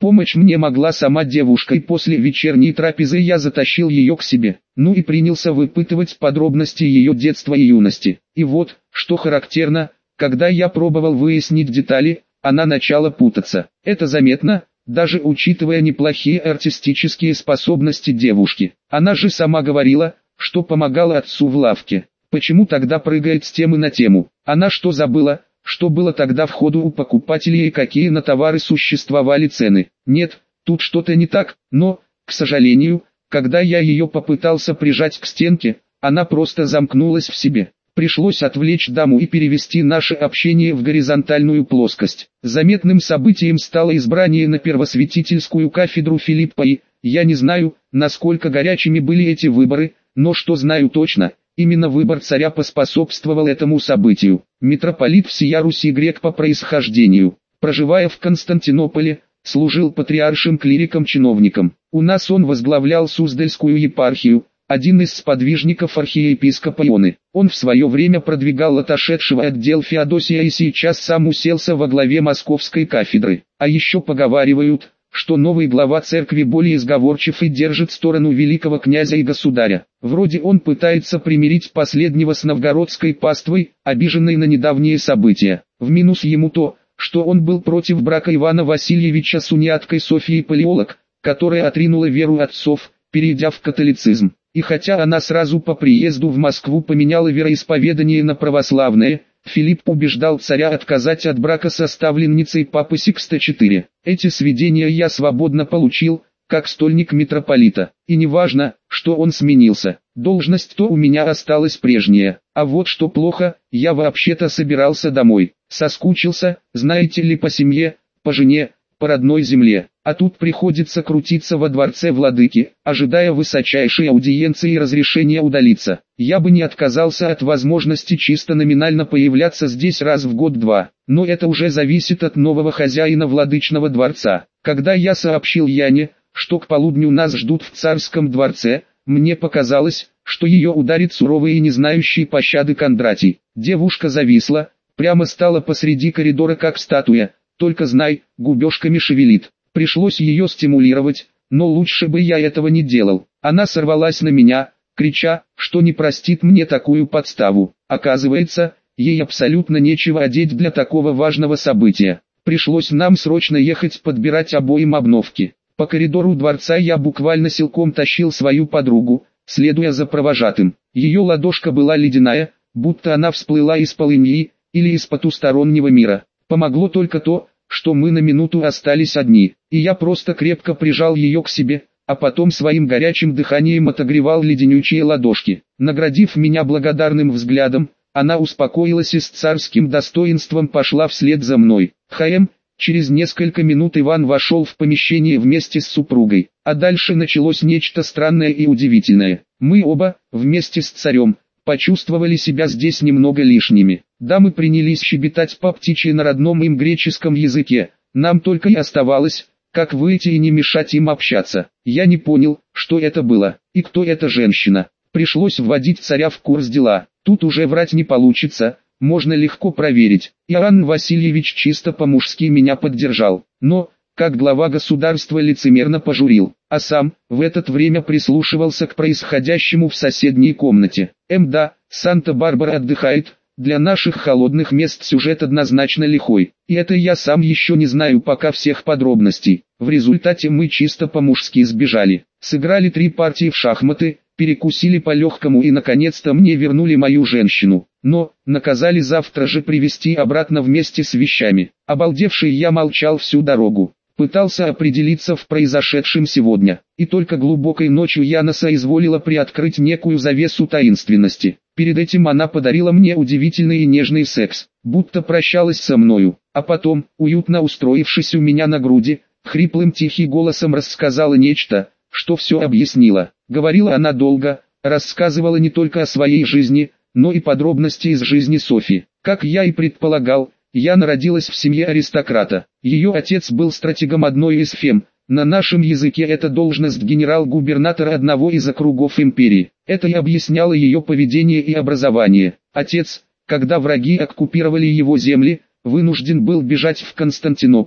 Помочь мне могла сама девушка, и после вечерней трапезы я затащил ее к себе. Ну и принялся выпытывать подробности ее детства и юности. И вот, что характерно, когда я пробовал выяснить детали, она начала путаться. Это заметно, даже учитывая неплохие артистические способности девушки. Она же сама говорила, что помогала отцу в лавке. Почему тогда прыгает с темы на тему? Она что, забыла, что было тогда в ходу у покупателей и какие на товары существовали цены? Нет, тут что-то не так, но, к сожалению, когда я ее попытался прижать к стенке, она просто замкнулась в себе. Пришлось отвлечь даму и перевести наше общение в горизонтальную плоскость. Заметным событием стало избрание на первосвятительскую кафедру Филиппа, и я не знаю, насколько горячими были эти выборы, но что знаю точно, именно выбор царя поспособствовал этому событию. Митрополит всея Руси грек по происхождению, проживая в Константинополе, служил патриаршим клириком-чиновником. У нас он возглавлял Суздальскую епархию, один из сподвижников архиепископа Ионы. Он в свое время продвигал отошедшего от дел Феодосия и сейчас сам уселся во главе московской кафедры. А еще поговаривают, что новый глава церкви более сговорчив и держит сторону великого князя и государя. Вроде он пытается примирить последнего с новгородской паствой, обиженной на недавние события. В минус ему то, что он был против брака Ивана Васильевича с униаткой Софией Палеолог, которая отринула веру отцов, перейдя в католицизм. И хотя она сразу по приезду в Москву поменяла вероисповедание на православное, Филипп убеждал царя отказать от брака со ставленницей папы Сикста четвёртого. Эти сведения я свободно получил, как стольник митрополита. И не важно, что он сменился, должность-то у меня осталась прежняя. А вот что плохо, я вообще-то собирался домой. Соскучился, знаете ли, по семье, по жене, по родной земле. А тут приходится крутиться во дворце владыки, ожидая высочайшей аудиенции и разрешения удалиться. Я бы не отказался от возможности чисто номинально появляться здесь раз в год-два, но это уже зависит от нового хозяина владычного дворца. Когда я сообщил Яне, что к полудню нас ждут в царском дворце, мне показалось, что ее ударит суровый и не знающий пощады Кондратий. Девушка зависла, прямо стала посреди коридора как статуя, только знай, губежками шевелит. Пришлось ее стимулировать, но лучше бы я этого не делал. Она сорвалась на меня, крича, что не простит мне такую подставу. Оказывается, ей абсолютно нечего одеть для такого важного события. Пришлось нам срочно ехать подбирать обоим обновки. По коридору дворца я буквально силком тащил свою подругу, следуя за провожатым. Ее ладошка была ледяная, будто она всплыла из полыньи, или из потустороннего мира. Помогло только то, что мы на минуту остались одни, и я просто крепко прижал ее к себе, а потом своим горячим дыханием отогревал леденючие ладошки. Наградив меня благодарным взглядом, она успокоилась и с царским достоинством пошла вслед за мной. Хм, через несколько минут Иван вошел в помещение вместе с супругой, а дальше началось нечто странное и удивительное. Мы оба, вместе с царем, почувствовали себя здесь немного лишними. Дамы принялись щебетать по птичьи на родном им греческом языке, нам только и оставалось, как выйти и не мешать им общаться. Я не понял, что это было, и кто эта женщина. Пришлось вводить царя в курс дела. Тут уже врать не получится, можно легко проверить. Иоанн Васильевич чисто по-мужски меня поддержал, но, как глава государства, лицемерно пожурил, а сам, в это время прислушивался к происходящему в соседней комнате. Мда, Санта-Барбара отдыхает, для наших холодных мест сюжет однозначно лихой, и это я сам еще не знаю пока всех подробностей. В результате мы чисто по-мужски сбежали, сыграли три партии в шахматы, перекусили по-легкому и наконец-то мне вернули мою женщину, но, наказали завтра же привезти обратно вместе с вещами. Обалдевший я молчал всю дорогу, пытался определиться в произошедшем сегодня, и только глубокой ночью Яна соизволила приоткрыть некую завесу таинственности. Перед этим она подарила мне удивительный и нежный секс, будто прощалась со мною, а потом, уютно устроившись у меня на груди, хриплым тихим голосом рассказала нечто, что все объяснило. Говорила она долго, рассказывала не только о своей жизни, но и подробности из жизни Софи. Как я и предполагал, Яна родилась в семье аристократа. Ее отец был стратегом одной из фем, на нашем языке это должность генерал-губернатора одного из округов империи. Это и объясняло ее поведение и образование. Отец, когда враги оккупировали его земли, вынужден был бежать в Константинополь,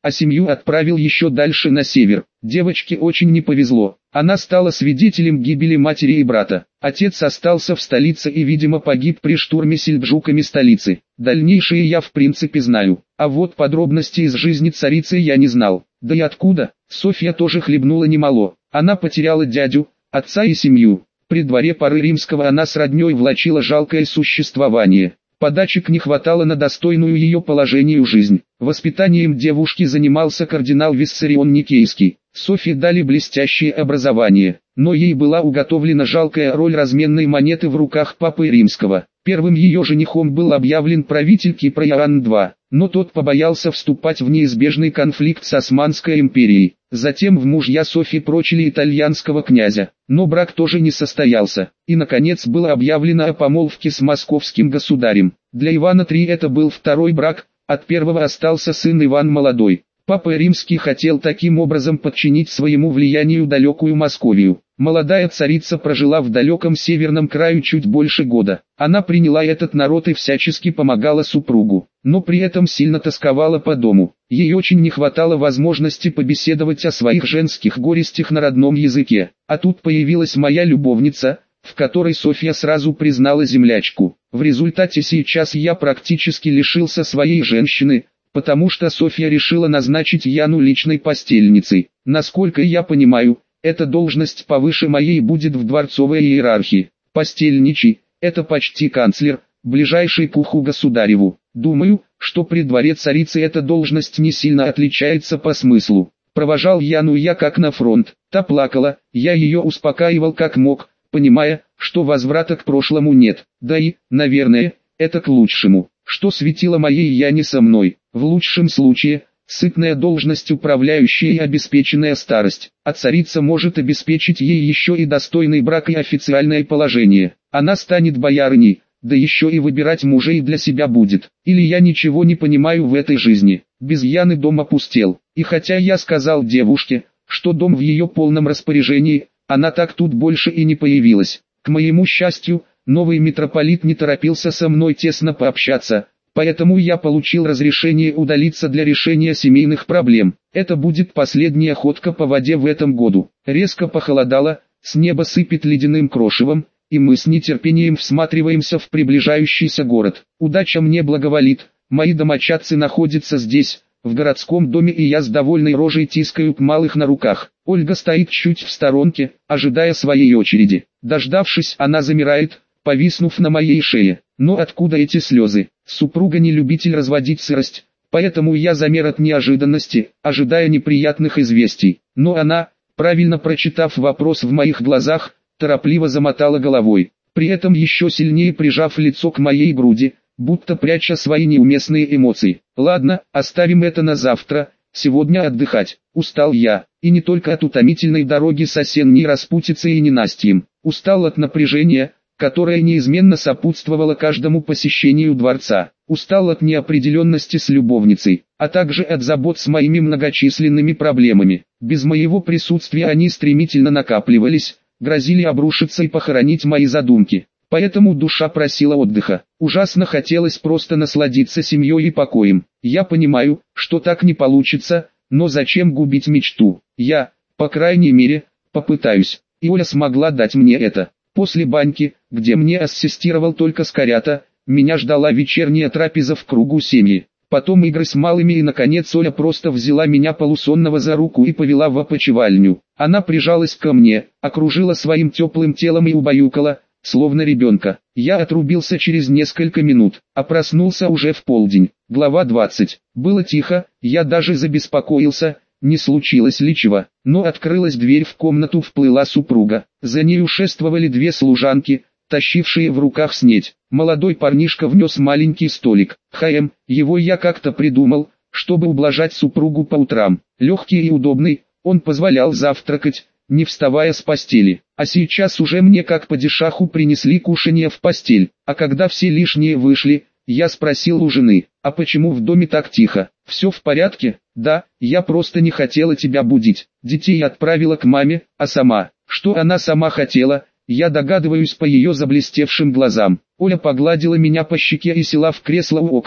а семью отправил еще дальше на север. Девочке очень не повезло. Она стала свидетелем гибели матери и брата. Отец остался в столице и, видимо, погиб при штурме сельджуками столицы. Дальнейшее я в принципе знаю. А вот подробности из жизни царицы я не знал. Да и откуда? Софья тоже хлебнула немало. Она потеряла дядю, отца и семью. При дворе поры римского она с родней влачила жалкое существование. Подачек не хватало на достойную ее положению жизнь. Воспитанием девушки занимался кардинал Виссарион Никейский. Софье дали блестящее образование, но ей была уготовлена жалкая роль разменной монеты в руках папы римского. Первым ее женихом был объявлен правитель Кипра Иоанн второй, но тот побоялся вступать в неизбежный конфликт с Османской империей. Затем в мужья Софьи прочили итальянского князя, но брак тоже не состоялся. И наконец было объявлено о помолвке с московским государем. Для Ивана третьего это был второй брак, от первого остался сын Иван Молодой. Папа Римский хотел таким образом подчинить своему влиянию далекую Московию. Молодая царица прожила в далеком северном краю чуть больше года. Она приняла этот народ и всячески помогала супругу, но при этом сильно тосковала по дому. Ей очень не хватало возможности побеседовать о своих женских горестях на родном языке. А тут появилась моя любовница, в которой Софья сразу признала землячку. В результате сейчас я практически лишился своей женщины, потому что Софья решила назначить Яну личной постельницей. Насколько я понимаю, эта должность повыше моей будет в дворцовой иерархии. Постельничий – это почти канцлер, ближайший к уху государеву. Думаю, что при дворе царицы эта должность не сильно отличается по смыслу. Провожал Яну я как на фронт, та плакала, я ее успокаивал как мог, понимая, что возврата к прошлому нет. Да и, наверное, это к лучшему, что светило моей Яне со мной. В лучшем случае, сытная должность управляющая и обеспеченная старость, а царица может обеспечить ей еще и достойный брак и официальное положение. Она станет боярыней, да еще и выбирать мужей для себя будет. Или я ничего не понимаю в этой жизни. Без Яны дом опустел. И хотя я сказал девушке, что дом в ее полном распоряжении, она так тут больше и не появилась. К моему счастью, новый митрополит не торопился со мной тесно пообщаться. Поэтому я получил разрешение удалиться для решения семейных проблем. Это будет последняя ходка по воде в этом году. Резко похолодало, с неба сыпет ледяным крошевом, и мы с нетерпением всматриваемся в приближающийся город. Удача мне благоволит, мои домочадцы находятся здесь, в городском доме, и я с довольной рожей тискаю малых на руках. Ольга стоит чуть в сторонке, ожидая своей очереди. Дождавшись, она замирает, повиснув на моей шее. Но откуда эти слезы? Супруга не любитель разводить сырость, поэтому я замер от неожиданности, ожидая неприятных известий. Но она, правильно прочитав вопрос в моих глазах, торопливо замотала головой, при этом еще сильнее прижав лицо к моей груди, будто пряча свои неуместные эмоции. Ладно, оставим это на завтра, сегодня отдыхать. Устал я, и не только от утомительной дороги с осенней распутицей и ненастьем. Устал от напряжения, которое неизменно сопутствовало каждому посещению дворца. Устал от неопределенности с любовницей, а также от забот с моими многочисленными проблемами. Без моего присутствия они стремительно накапливались, грозили обрушиться и похоронить мои задумки. Поэтому душа просила отдыха. Ужасно хотелось просто насладиться семьей и покоем. Я понимаю, что так не получится, но зачем губить мечту? Я, по крайней мере, попытаюсь. И Оля смогла дать мне это. После баньки, где мне ассистировал только Скорята, меня ждала вечерняя трапеза в кругу семьи. Потом игры с малыми, и наконец Оля просто взяла меня полусонного за руку и повела в опочивальню. Она прижалась ко мне, окружила своим теплым телом и убаюкала, словно ребенка. Я отрубился через несколько минут, а проснулся уже в полдень. Глава двадцать. Было тихо, я даже забеспокоился, не случилось ли чего, но открылась дверь, в комнату вплыла супруга. За нею шествовали две служанки, тащившие в руках снедь. Молодой парнишка внес маленький столик. ХМ, его я как-то придумал, чтобы ублажать супругу по утрам. Легкий и удобный, он позволял завтракать, не вставая с постели. А сейчас уже мне как падишаху принесли кушанье в постель. А когда все лишние вышли, я спросил у жены, а почему в доме так тихо? Все в порядке? Да, я просто не хотела тебя будить. Детей отправила к маме, а сама, что она сама хотела, я догадываюсь по ее заблестевшим глазам. Оля погладила меня по щеке и села в кресло у окна,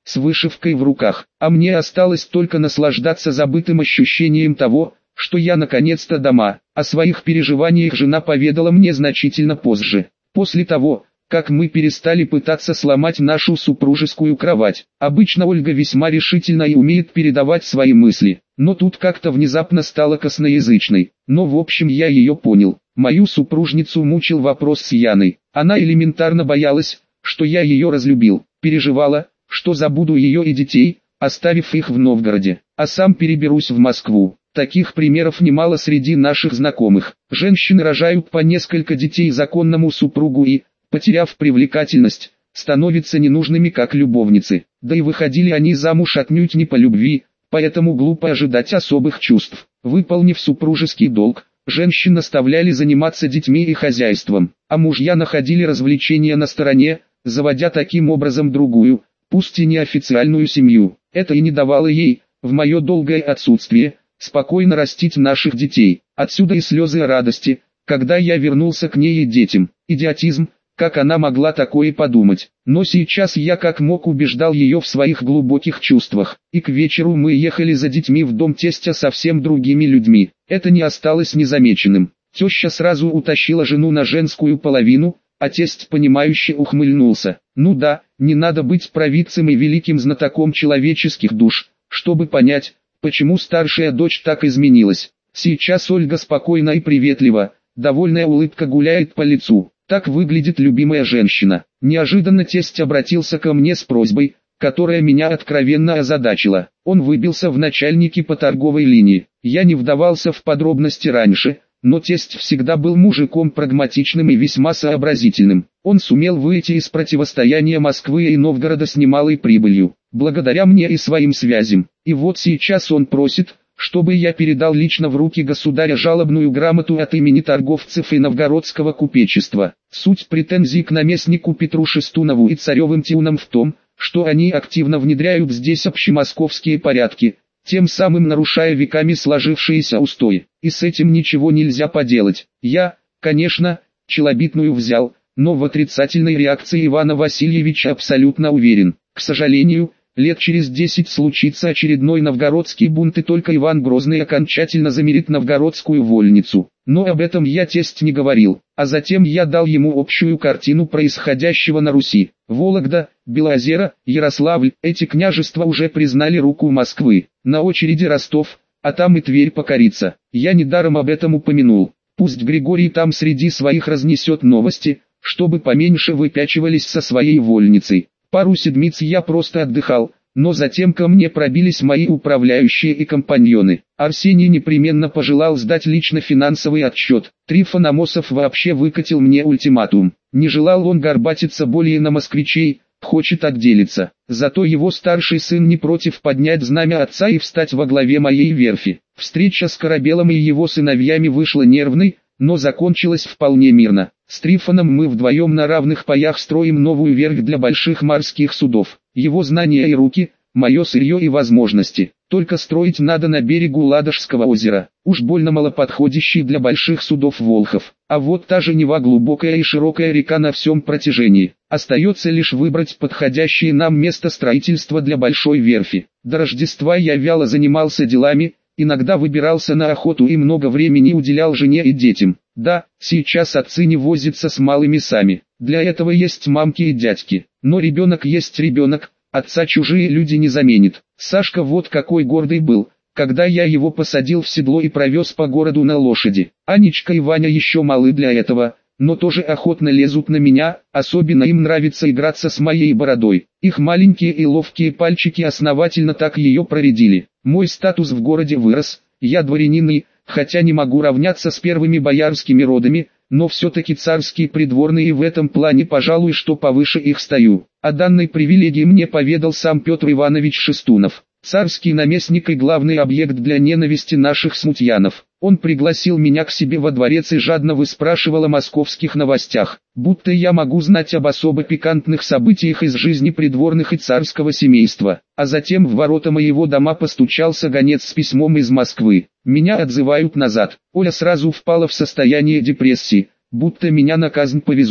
с вышивкой в руках, а мне осталось только наслаждаться забытым ощущением того, что я наконец-то дома. О своих переживаниях жена поведала мне значительно позже, после того, как мы перестали пытаться сломать нашу супружескую кровать. Обычно Ольга весьма решительна и умеет передавать свои мысли, но тут как-то внезапно стала косноязычной. Но в общем я ее понял. Мою супружницу мучил вопрос с Яной. Она элементарно боялась, что я ее разлюбил, переживала, что забуду ее и детей, оставив их в Новгороде, а сам переберусь в Москву. Таких примеров немало среди наших знакомых. Женщины рожают по несколько детей законному супругу и, потеряв привлекательность, становятся ненужными как любовницы. Да и выходили они замуж отнюдь не по любви, поэтому глупо ожидать особых чувств. Выполнив супружеский долг, женщин оставляли заниматься детьми и хозяйством, а мужья находили развлечения на стороне, заводя таким образом другую, пусть и неофициальную семью. Это и не давало ей, в мое долгое отсутствие, спокойно растить наших детей. Отсюда и слезы радости, когда я вернулся к ней и детям. Идиотизм, как она могла такое подумать. Но сейчас я как мог убеждал ее в своих глубоких чувствах. И к вечеру мы ехали за детьми в дом тестя совсем другими людьми. Это не осталось незамеченным. Теща сразу утащила жену на женскую половину, а тесть понимающе ухмыльнулся. Ну да, не надо быть провидцем и великим знатоком человеческих душ, чтобы понять, почему старшая дочь так изменилась. Сейчас Ольга спокойна и приветлива, довольная улыбка гуляет по лицу. Так выглядит любимая женщина. Неожиданно тесть обратился ко мне с просьбой, которая меня откровенно озадачила. Он выбился в начальники по торговой линии. Я не вдавался в подробности раньше, но тесть всегда был мужиком прагматичным и весьма сообразительным. Он сумел выйти из противостояния Москвы и Новгорода с немалой прибылью, благодаря мне и своим связям. И вот сейчас он просит, чтобы я передал лично в руки государя жалобную грамоту от имени торговцев и новгородского купечества. Суть претензий к наместнику Петру Шестунову и царевым тиунам в том, что они активно внедряют здесь общемосковские порядки, тем самым нарушая веками сложившиеся устои. И с этим ничего нельзя поделать. Я, конечно, челобитную взял, но в отрицательной реакции Ивана Васильевича абсолютно уверен. К сожалению, лет через десять случится очередной новгородский бунт, и только Иван Грозный окончательно замерит новгородскую вольницу. Но об этом я тесть не говорил, а затем я дал ему общую картину происходящего на Руси. Вологда, Белоозеро, Ярославль, эти княжества уже признали руку Москвы. На очереди Ростов, а там и Тверь покорится. Я недаром об этом упомянул. Пусть Григорий там среди своих разнесет новости, чтобы поменьше выпячивались со своей вольницей. Пару седмиц я просто отдыхал, но затем ко мне пробились мои управляющие и компаньоны. Арсений непременно пожелал сдать лично финансовый отчет. Трифон Амосов вообще выкатил мне ультиматум. Не желал он горбатиться более на москвичей, хочет отделиться. Зато его старший сын не против поднять знамя отца и встать во главе моей верфи. Встреча с Корабелом и его сыновьями вышла нервной, но закончилась вполне мирно. С Трифоном мы вдвоем на равных паях строим новую верфь для больших морских судов. Его знания и руки, мое сырье и возможности. Только строить надо на берегу Ладожского озера, уж больно малоподходящий для больших судов Волхов. А вот та же Нева, глубокая и широкая река на всем протяжении. Остается лишь выбрать подходящее нам место строительства для большой верфи. До Рождества я вяло занимался делами, иногда выбирался на охоту и много времени уделял жене и детям. Да, сейчас отцы не возятся с малыми сами. Для этого есть мамки и дядьки. Но ребенок есть ребенок, отца чужие люди не заменят. Сашка вот какой гордый был, когда я его посадил в седло и провез по городу на лошади. Анечка и Ваня еще малы для этого, но тоже охотно лезут на меня, особенно им нравится играться с моей бородой. Их маленькие и ловкие пальчики основательно так ее проредили. Мой статус в городе вырос, я дворянин и, хотя не могу равняться с первыми боярскими родами, но все-таки царский придворный и в этом плане пожалуй что повыше их стою. О данной привилегии мне поведал сам Петр Иванович Шестунов. Царский наместник и главный объект для ненависти наших смутьянов. Он пригласил меня к себе во дворец и жадно выспрашивал о московских новостях, будто я могу знать об особо пикантных событиях из жизни придворных и царского семейства. А затем в ворота моего дома постучался гонец с письмом из Москвы. Меня отзывают назад. Оля сразу впала в состояние депрессии, будто меня на казнь повезут.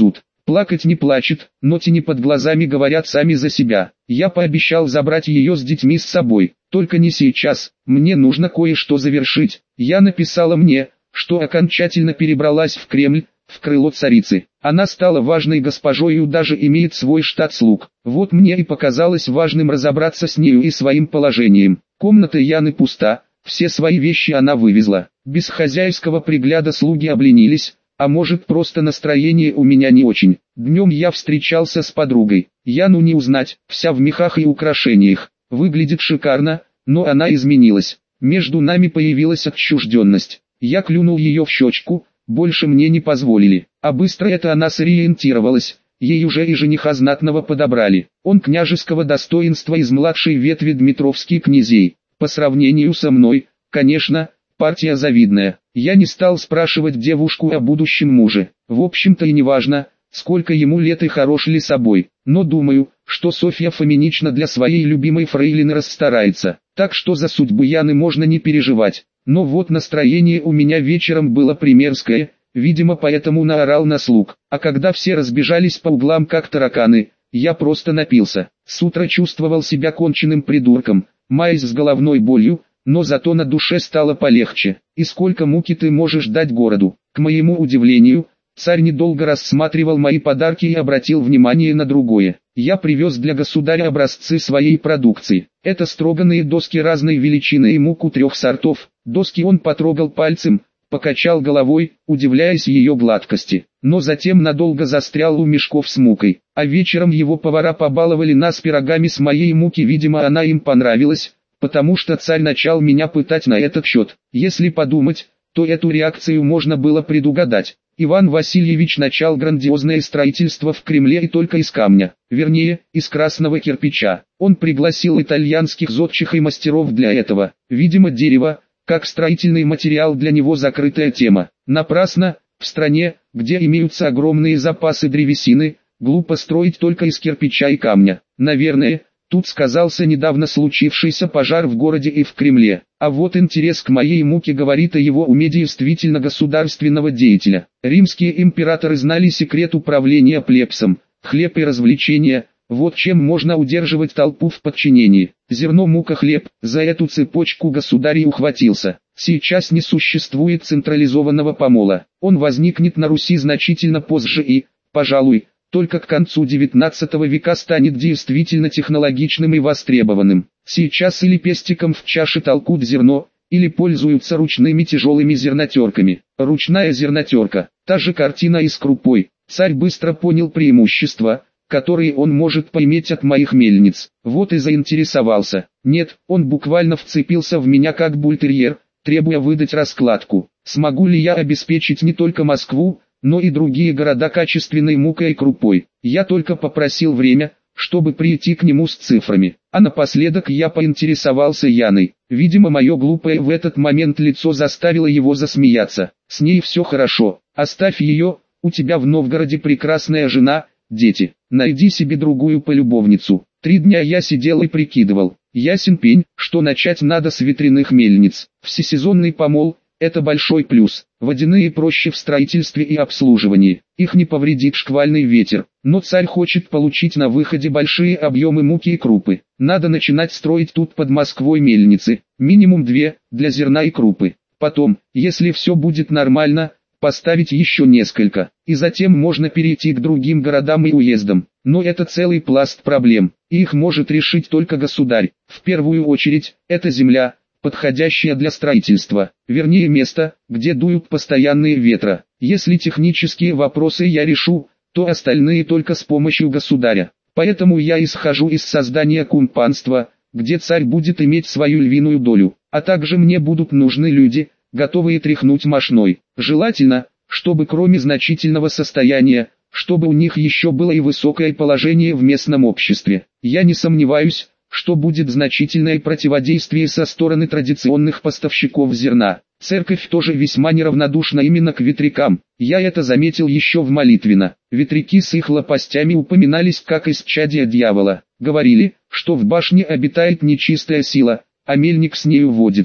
Плакать не плачет, но тени под глазами говорят сами за себя. Я пообещал забрать ее с детьми с собой, только не сейчас, мне нужно кое-что завершить. Я написала мне, что окончательно перебралась в Кремль, в крыло царицы. Она стала важной госпожой и даже имеет свой штат слуг. Вот мне и показалось важным разобраться с нею и своим положением. Комната Яны пуста, все свои вещи она вывезла. Без хозяйского пригляда слуги обленились. А может, просто настроение у меня не очень. Днем я встречался с подругой. Яну не узнать, вся в мехах и украшениях. Выглядит шикарно, но она изменилась. Между нами появилась отчужденность. Я клюнул ее в щечку, больше мне не позволили. А быстро это она сориентировалась. Ей уже и жениха знатного подобрали. Он княжеского достоинства из младшей ветви Дмитровских князей. По сравнению со мной, конечно, партия завидная. Я не стал спрашивать девушку о будущем муже. В общем-то и не важно, сколько ему лет и хорош ли собой. Но думаю, что Софья Фоминична для своей любимой фрейлины расстарается. Так что за судьбу Яны можно не переживать. Но вот настроение у меня вечером было примерское, видимо поэтому наорал на слуг. А когда все разбежались по углам как тараканы, я просто напился. С утра чувствовал себя конченным придурком, маясь с головной болью. Но зато на душе стало полегче. И сколько муки ты можешь дать городу? К моему удивлению, царь недолго рассматривал мои подарки и обратил внимание на другое. Я привез для государя образцы своей продукции. Это строганные доски разной величины и муку трех сортов. Доски он потрогал пальцем, покачал головой, удивляясь ее гладкости. Но затем надолго застрял у мешков с мукой. А вечером его повара побаловали нас пирогами с моей муки, видимо она им понравилась. Потому что царь начал меня пытать на этот счет. Если подумать, то эту реакцию можно было предугадать. Иван Васильевич начал грандиозное строительство в Кремле и только из камня, вернее, из красного кирпича. Он пригласил итальянских зодчих и мастеров для этого. Видимо, дерево, как строительный материал, для него закрытая тема. Напрасно, в стране, где имеются огромные запасы древесины, глупо строить только из кирпича и камня. Наверное, тут сказался недавно случившийся пожар в городе и в Кремле. А вот интерес к моей муке говорит о его уме действительно государственного деятеля. Римские императоры знали секрет управления плебсом, хлеб и развлечения. Вот чем можно удерживать толпу в подчинении. Зерно, мука, хлеб. За эту цепочку государь и ухватился. Сейчас не существует централизованного помола. Он возникнет на Руси значительно позже и, пожалуй, только к концу девятнадцатого века станет действительно технологичным и востребованным. Сейчас или пестиком в чаше толкут зерно, или пользуются ручными тяжелыми зернотерками. Ручная зернотерка, та же картина и с крупой. Царь быстро понял преимущества, которые он может поиметь от моих мельниц. Вот и заинтересовался. Нет, он буквально вцепился в меня как бультерьер, требуя выдать раскладку. Смогу ли я обеспечить не только Москву, но и другие города качественной мукой и крупой? Я только попросил время, чтобы прийти к нему с цифрами. А напоследок я поинтересовался Яной. Видимо, мое глупое в этот момент лицо заставило его засмеяться. С ней все хорошо. Оставь ее, у тебя в Новгороде прекрасная жена, дети. Найди себе другую полюбовницу. Три дня я сидел и прикидывал. Ясен пень, что начать надо с ветряных мельниц. Всесезонный помол – это большой плюс. Водяные проще в строительстве и обслуживании. Их не повредит шквальный ветер. Но царь хочет получить на выходе большие объемы муки и крупы. Надо начинать строить тут под Москвой мельницы. Минимум две, для зерна и крупы. Потом, если все будет нормально, поставить еще несколько. И затем можно перейти к другим городам и уездам. Но это целый пласт проблем. И их может решить только государь. В первую очередь, это земля, подходящее для строительства, вернее место, где дуют постоянные ветра. Если технические вопросы я решу, то остальные только с помощью государя. Поэтому я исхожу из создания кумпанства, где царь будет иметь свою львиную долю, а также мне будут нужны люди, готовые тряхнуть мошной. Желательно, чтобы кроме значительного состояния, чтобы у них еще было и высокое положение в местном обществе. Я не сомневаюсь, что будет значительное противодействие со стороны традиционных поставщиков зерна. Церковь тоже весьма неравнодушна именно к ветрякам. Я это заметил еще в молитвенно. Ветряки с их лопастями упоминались как исчадие дьявола. Говорили, что в башне обитает нечистая сила, а мельник с нею водится.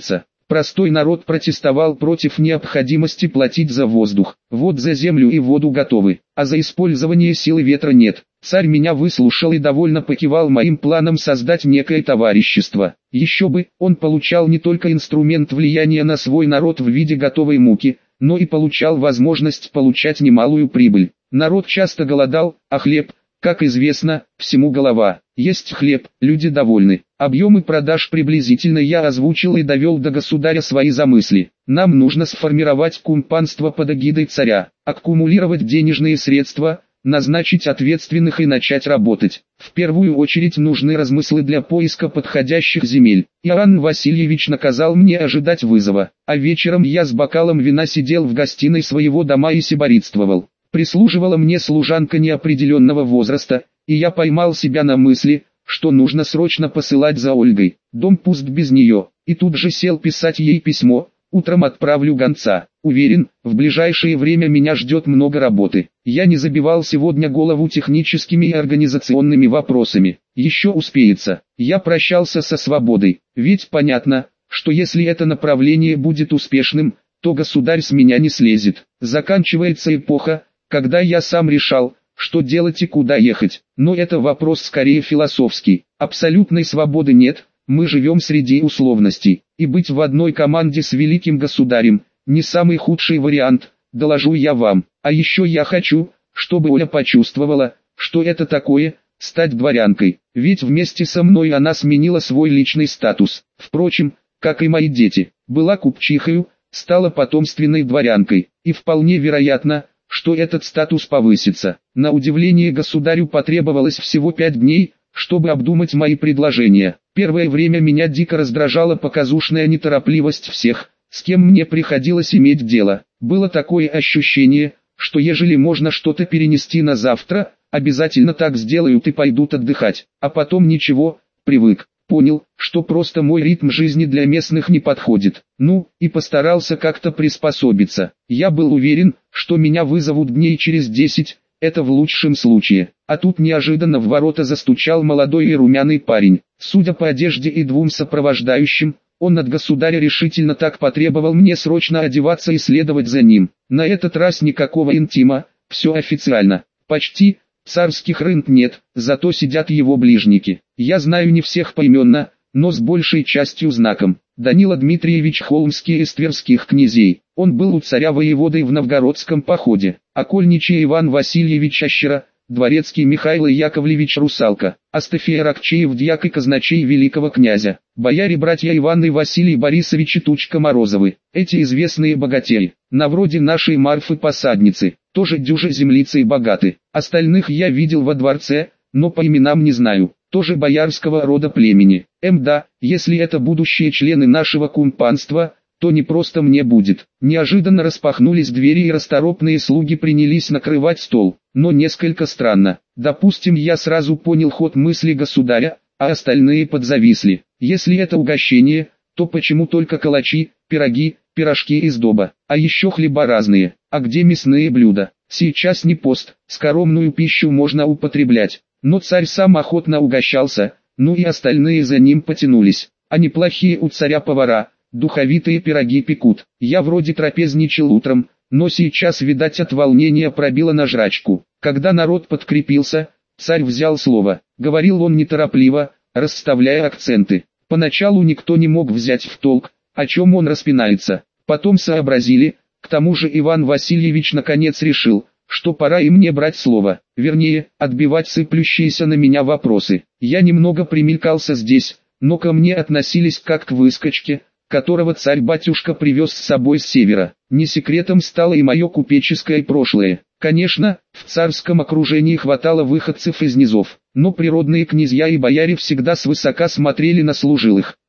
Простой народ протестовал против необходимости платить за воздух. Вот за землю и воду готовы, а за использование силы ветра нет. Царь меня выслушал и довольно покивал моим планом создать некое товарищество. Еще бы, он получал не только инструмент влияния на свой народ в виде готовой муки, но и получал возможность получать немалую прибыль. Народ часто голодал, а хлеб, как известно, всему голова. Есть хлеб, люди довольны. Объемы продаж приблизительно я озвучил и довел до государя свои замысли. Нам нужно сформировать кумпанство под эгидой царя, аккумулировать денежные средства, назначить ответственных и начать работать. В первую очередь нужны размыслы для поиска подходящих земель. Иоанн Васильевич наказал мне ожидать вызова, а вечером я с бокалом вина сидел в гостиной своего дома и сиборитствовал. Прислуживала мне служанка неопределенного возраста, и я поймал себя на мысли, что нужно срочно посылать за Ольгой. Дом пуст без нее, и тут же сел писать ей письмо. Утром отправлю гонца. Уверен, в ближайшее время меня ждет много работы. Я не забивал сегодня голову техническими и организационными вопросами. Еще успеется. Я прощался со свободой, ведь понятно, что если это направление будет успешным, то государь с меня не слезет. Заканчивается эпоха, когда я сам решал, что делать и куда ехать. Но это вопрос скорее философский. Абсолютной свободы нет, мы живем среди условностей. И быть в одной команде с великим государем – не самый худший вариант, доложу я вам. А еще я хочу, чтобы Оля почувствовала, что это такое – стать дворянкой. Ведь вместе со мной она сменила свой личный статус. Впрочем, как и мои дети, была купчихою, стала потомственной дворянкой. И вполне вероятно, что этот статус повысится. На удивление государю потребовалось всего пять дней, чтобы обдумать мои предложения. Первое время меня дико раздражала показушная неторопливость всех, с кем мне приходилось иметь дело. Было такое ощущение, что ежели можно что-то перенести на завтра, обязательно так сделают и пойдут отдыхать. А потом ничего, привык. Понял, что просто мой ритм жизни для местных не подходит. Ну, и постарался как-то приспособиться. Я был уверен, что меня вызовут дней через десять, это в лучшем случае. А тут неожиданно в ворота застучал молодой и румяный парень. Судя по одежде и двум сопровождающим, он от государя решительно так потребовал мне срочно одеваться и следовать за ним. На этот раз никакого интима, все официально. Почти. Царских рынд нет, зато сидят его ближники. Я знаю не всех поименно, но с большей частью знаком. Данила Дмитриевич Холмский из Тверских князей. Он был у царя воеводой в новгородском походе. Окольничий Иван Васильевич Ащера, дворецкий Михаил Яковлевич Русалка, Астафий Ракчеев дьяк и казначей великого князя. Бояре-братья Иван и Василий Борисович Тучка Морозовы. Эти известные богатеи, на вроде нашей Марфы Посадницы, тоже дюже землицы и богаты. Остальных я видел во дворце, но по именам не знаю. Тоже боярского рода племени. Эм да, если это будущие члены нашего кумпанства, то не просто мне будет. Неожиданно распахнулись двери и расторопные слуги принялись накрывать стол. Но несколько странно. Допустим, я сразу понял ход мысли государя, а остальные подзависли. Если это угощение, то почему только калачи, пироги, пирожки из доба, а еще хлеба разные, а где мясные блюда? Сейчас не пост, скоромную пищу можно употреблять. Но царь сам охотно угощался, ну и остальные за ним потянулись. А неплохие у царя повара, духовитые пироги пекут. Я вроде трапезничал утром, но сейчас, видать, от волнения пробило на жрачку. Когда народ подкрепился, царь взял слово. Говорил он неторопливо, расставляя акценты. Поначалу никто не мог взять в толк, о чем он распинается. Потом сообразили, к тому же Иван Васильевич наконец решил, что пора и мне брать слово, вернее, отбивать сыплющиеся на меня вопросы. Я немного примелькался здесь, но ко мне относились как к выскочке, которого царь-батюшка привез с собой с севера. Не секретом стало и мое купеческое прошлое. Конечно, в царском окружении хватало выходцев из низов, но природные князья и бояре всегда свысока смотрели на служилых.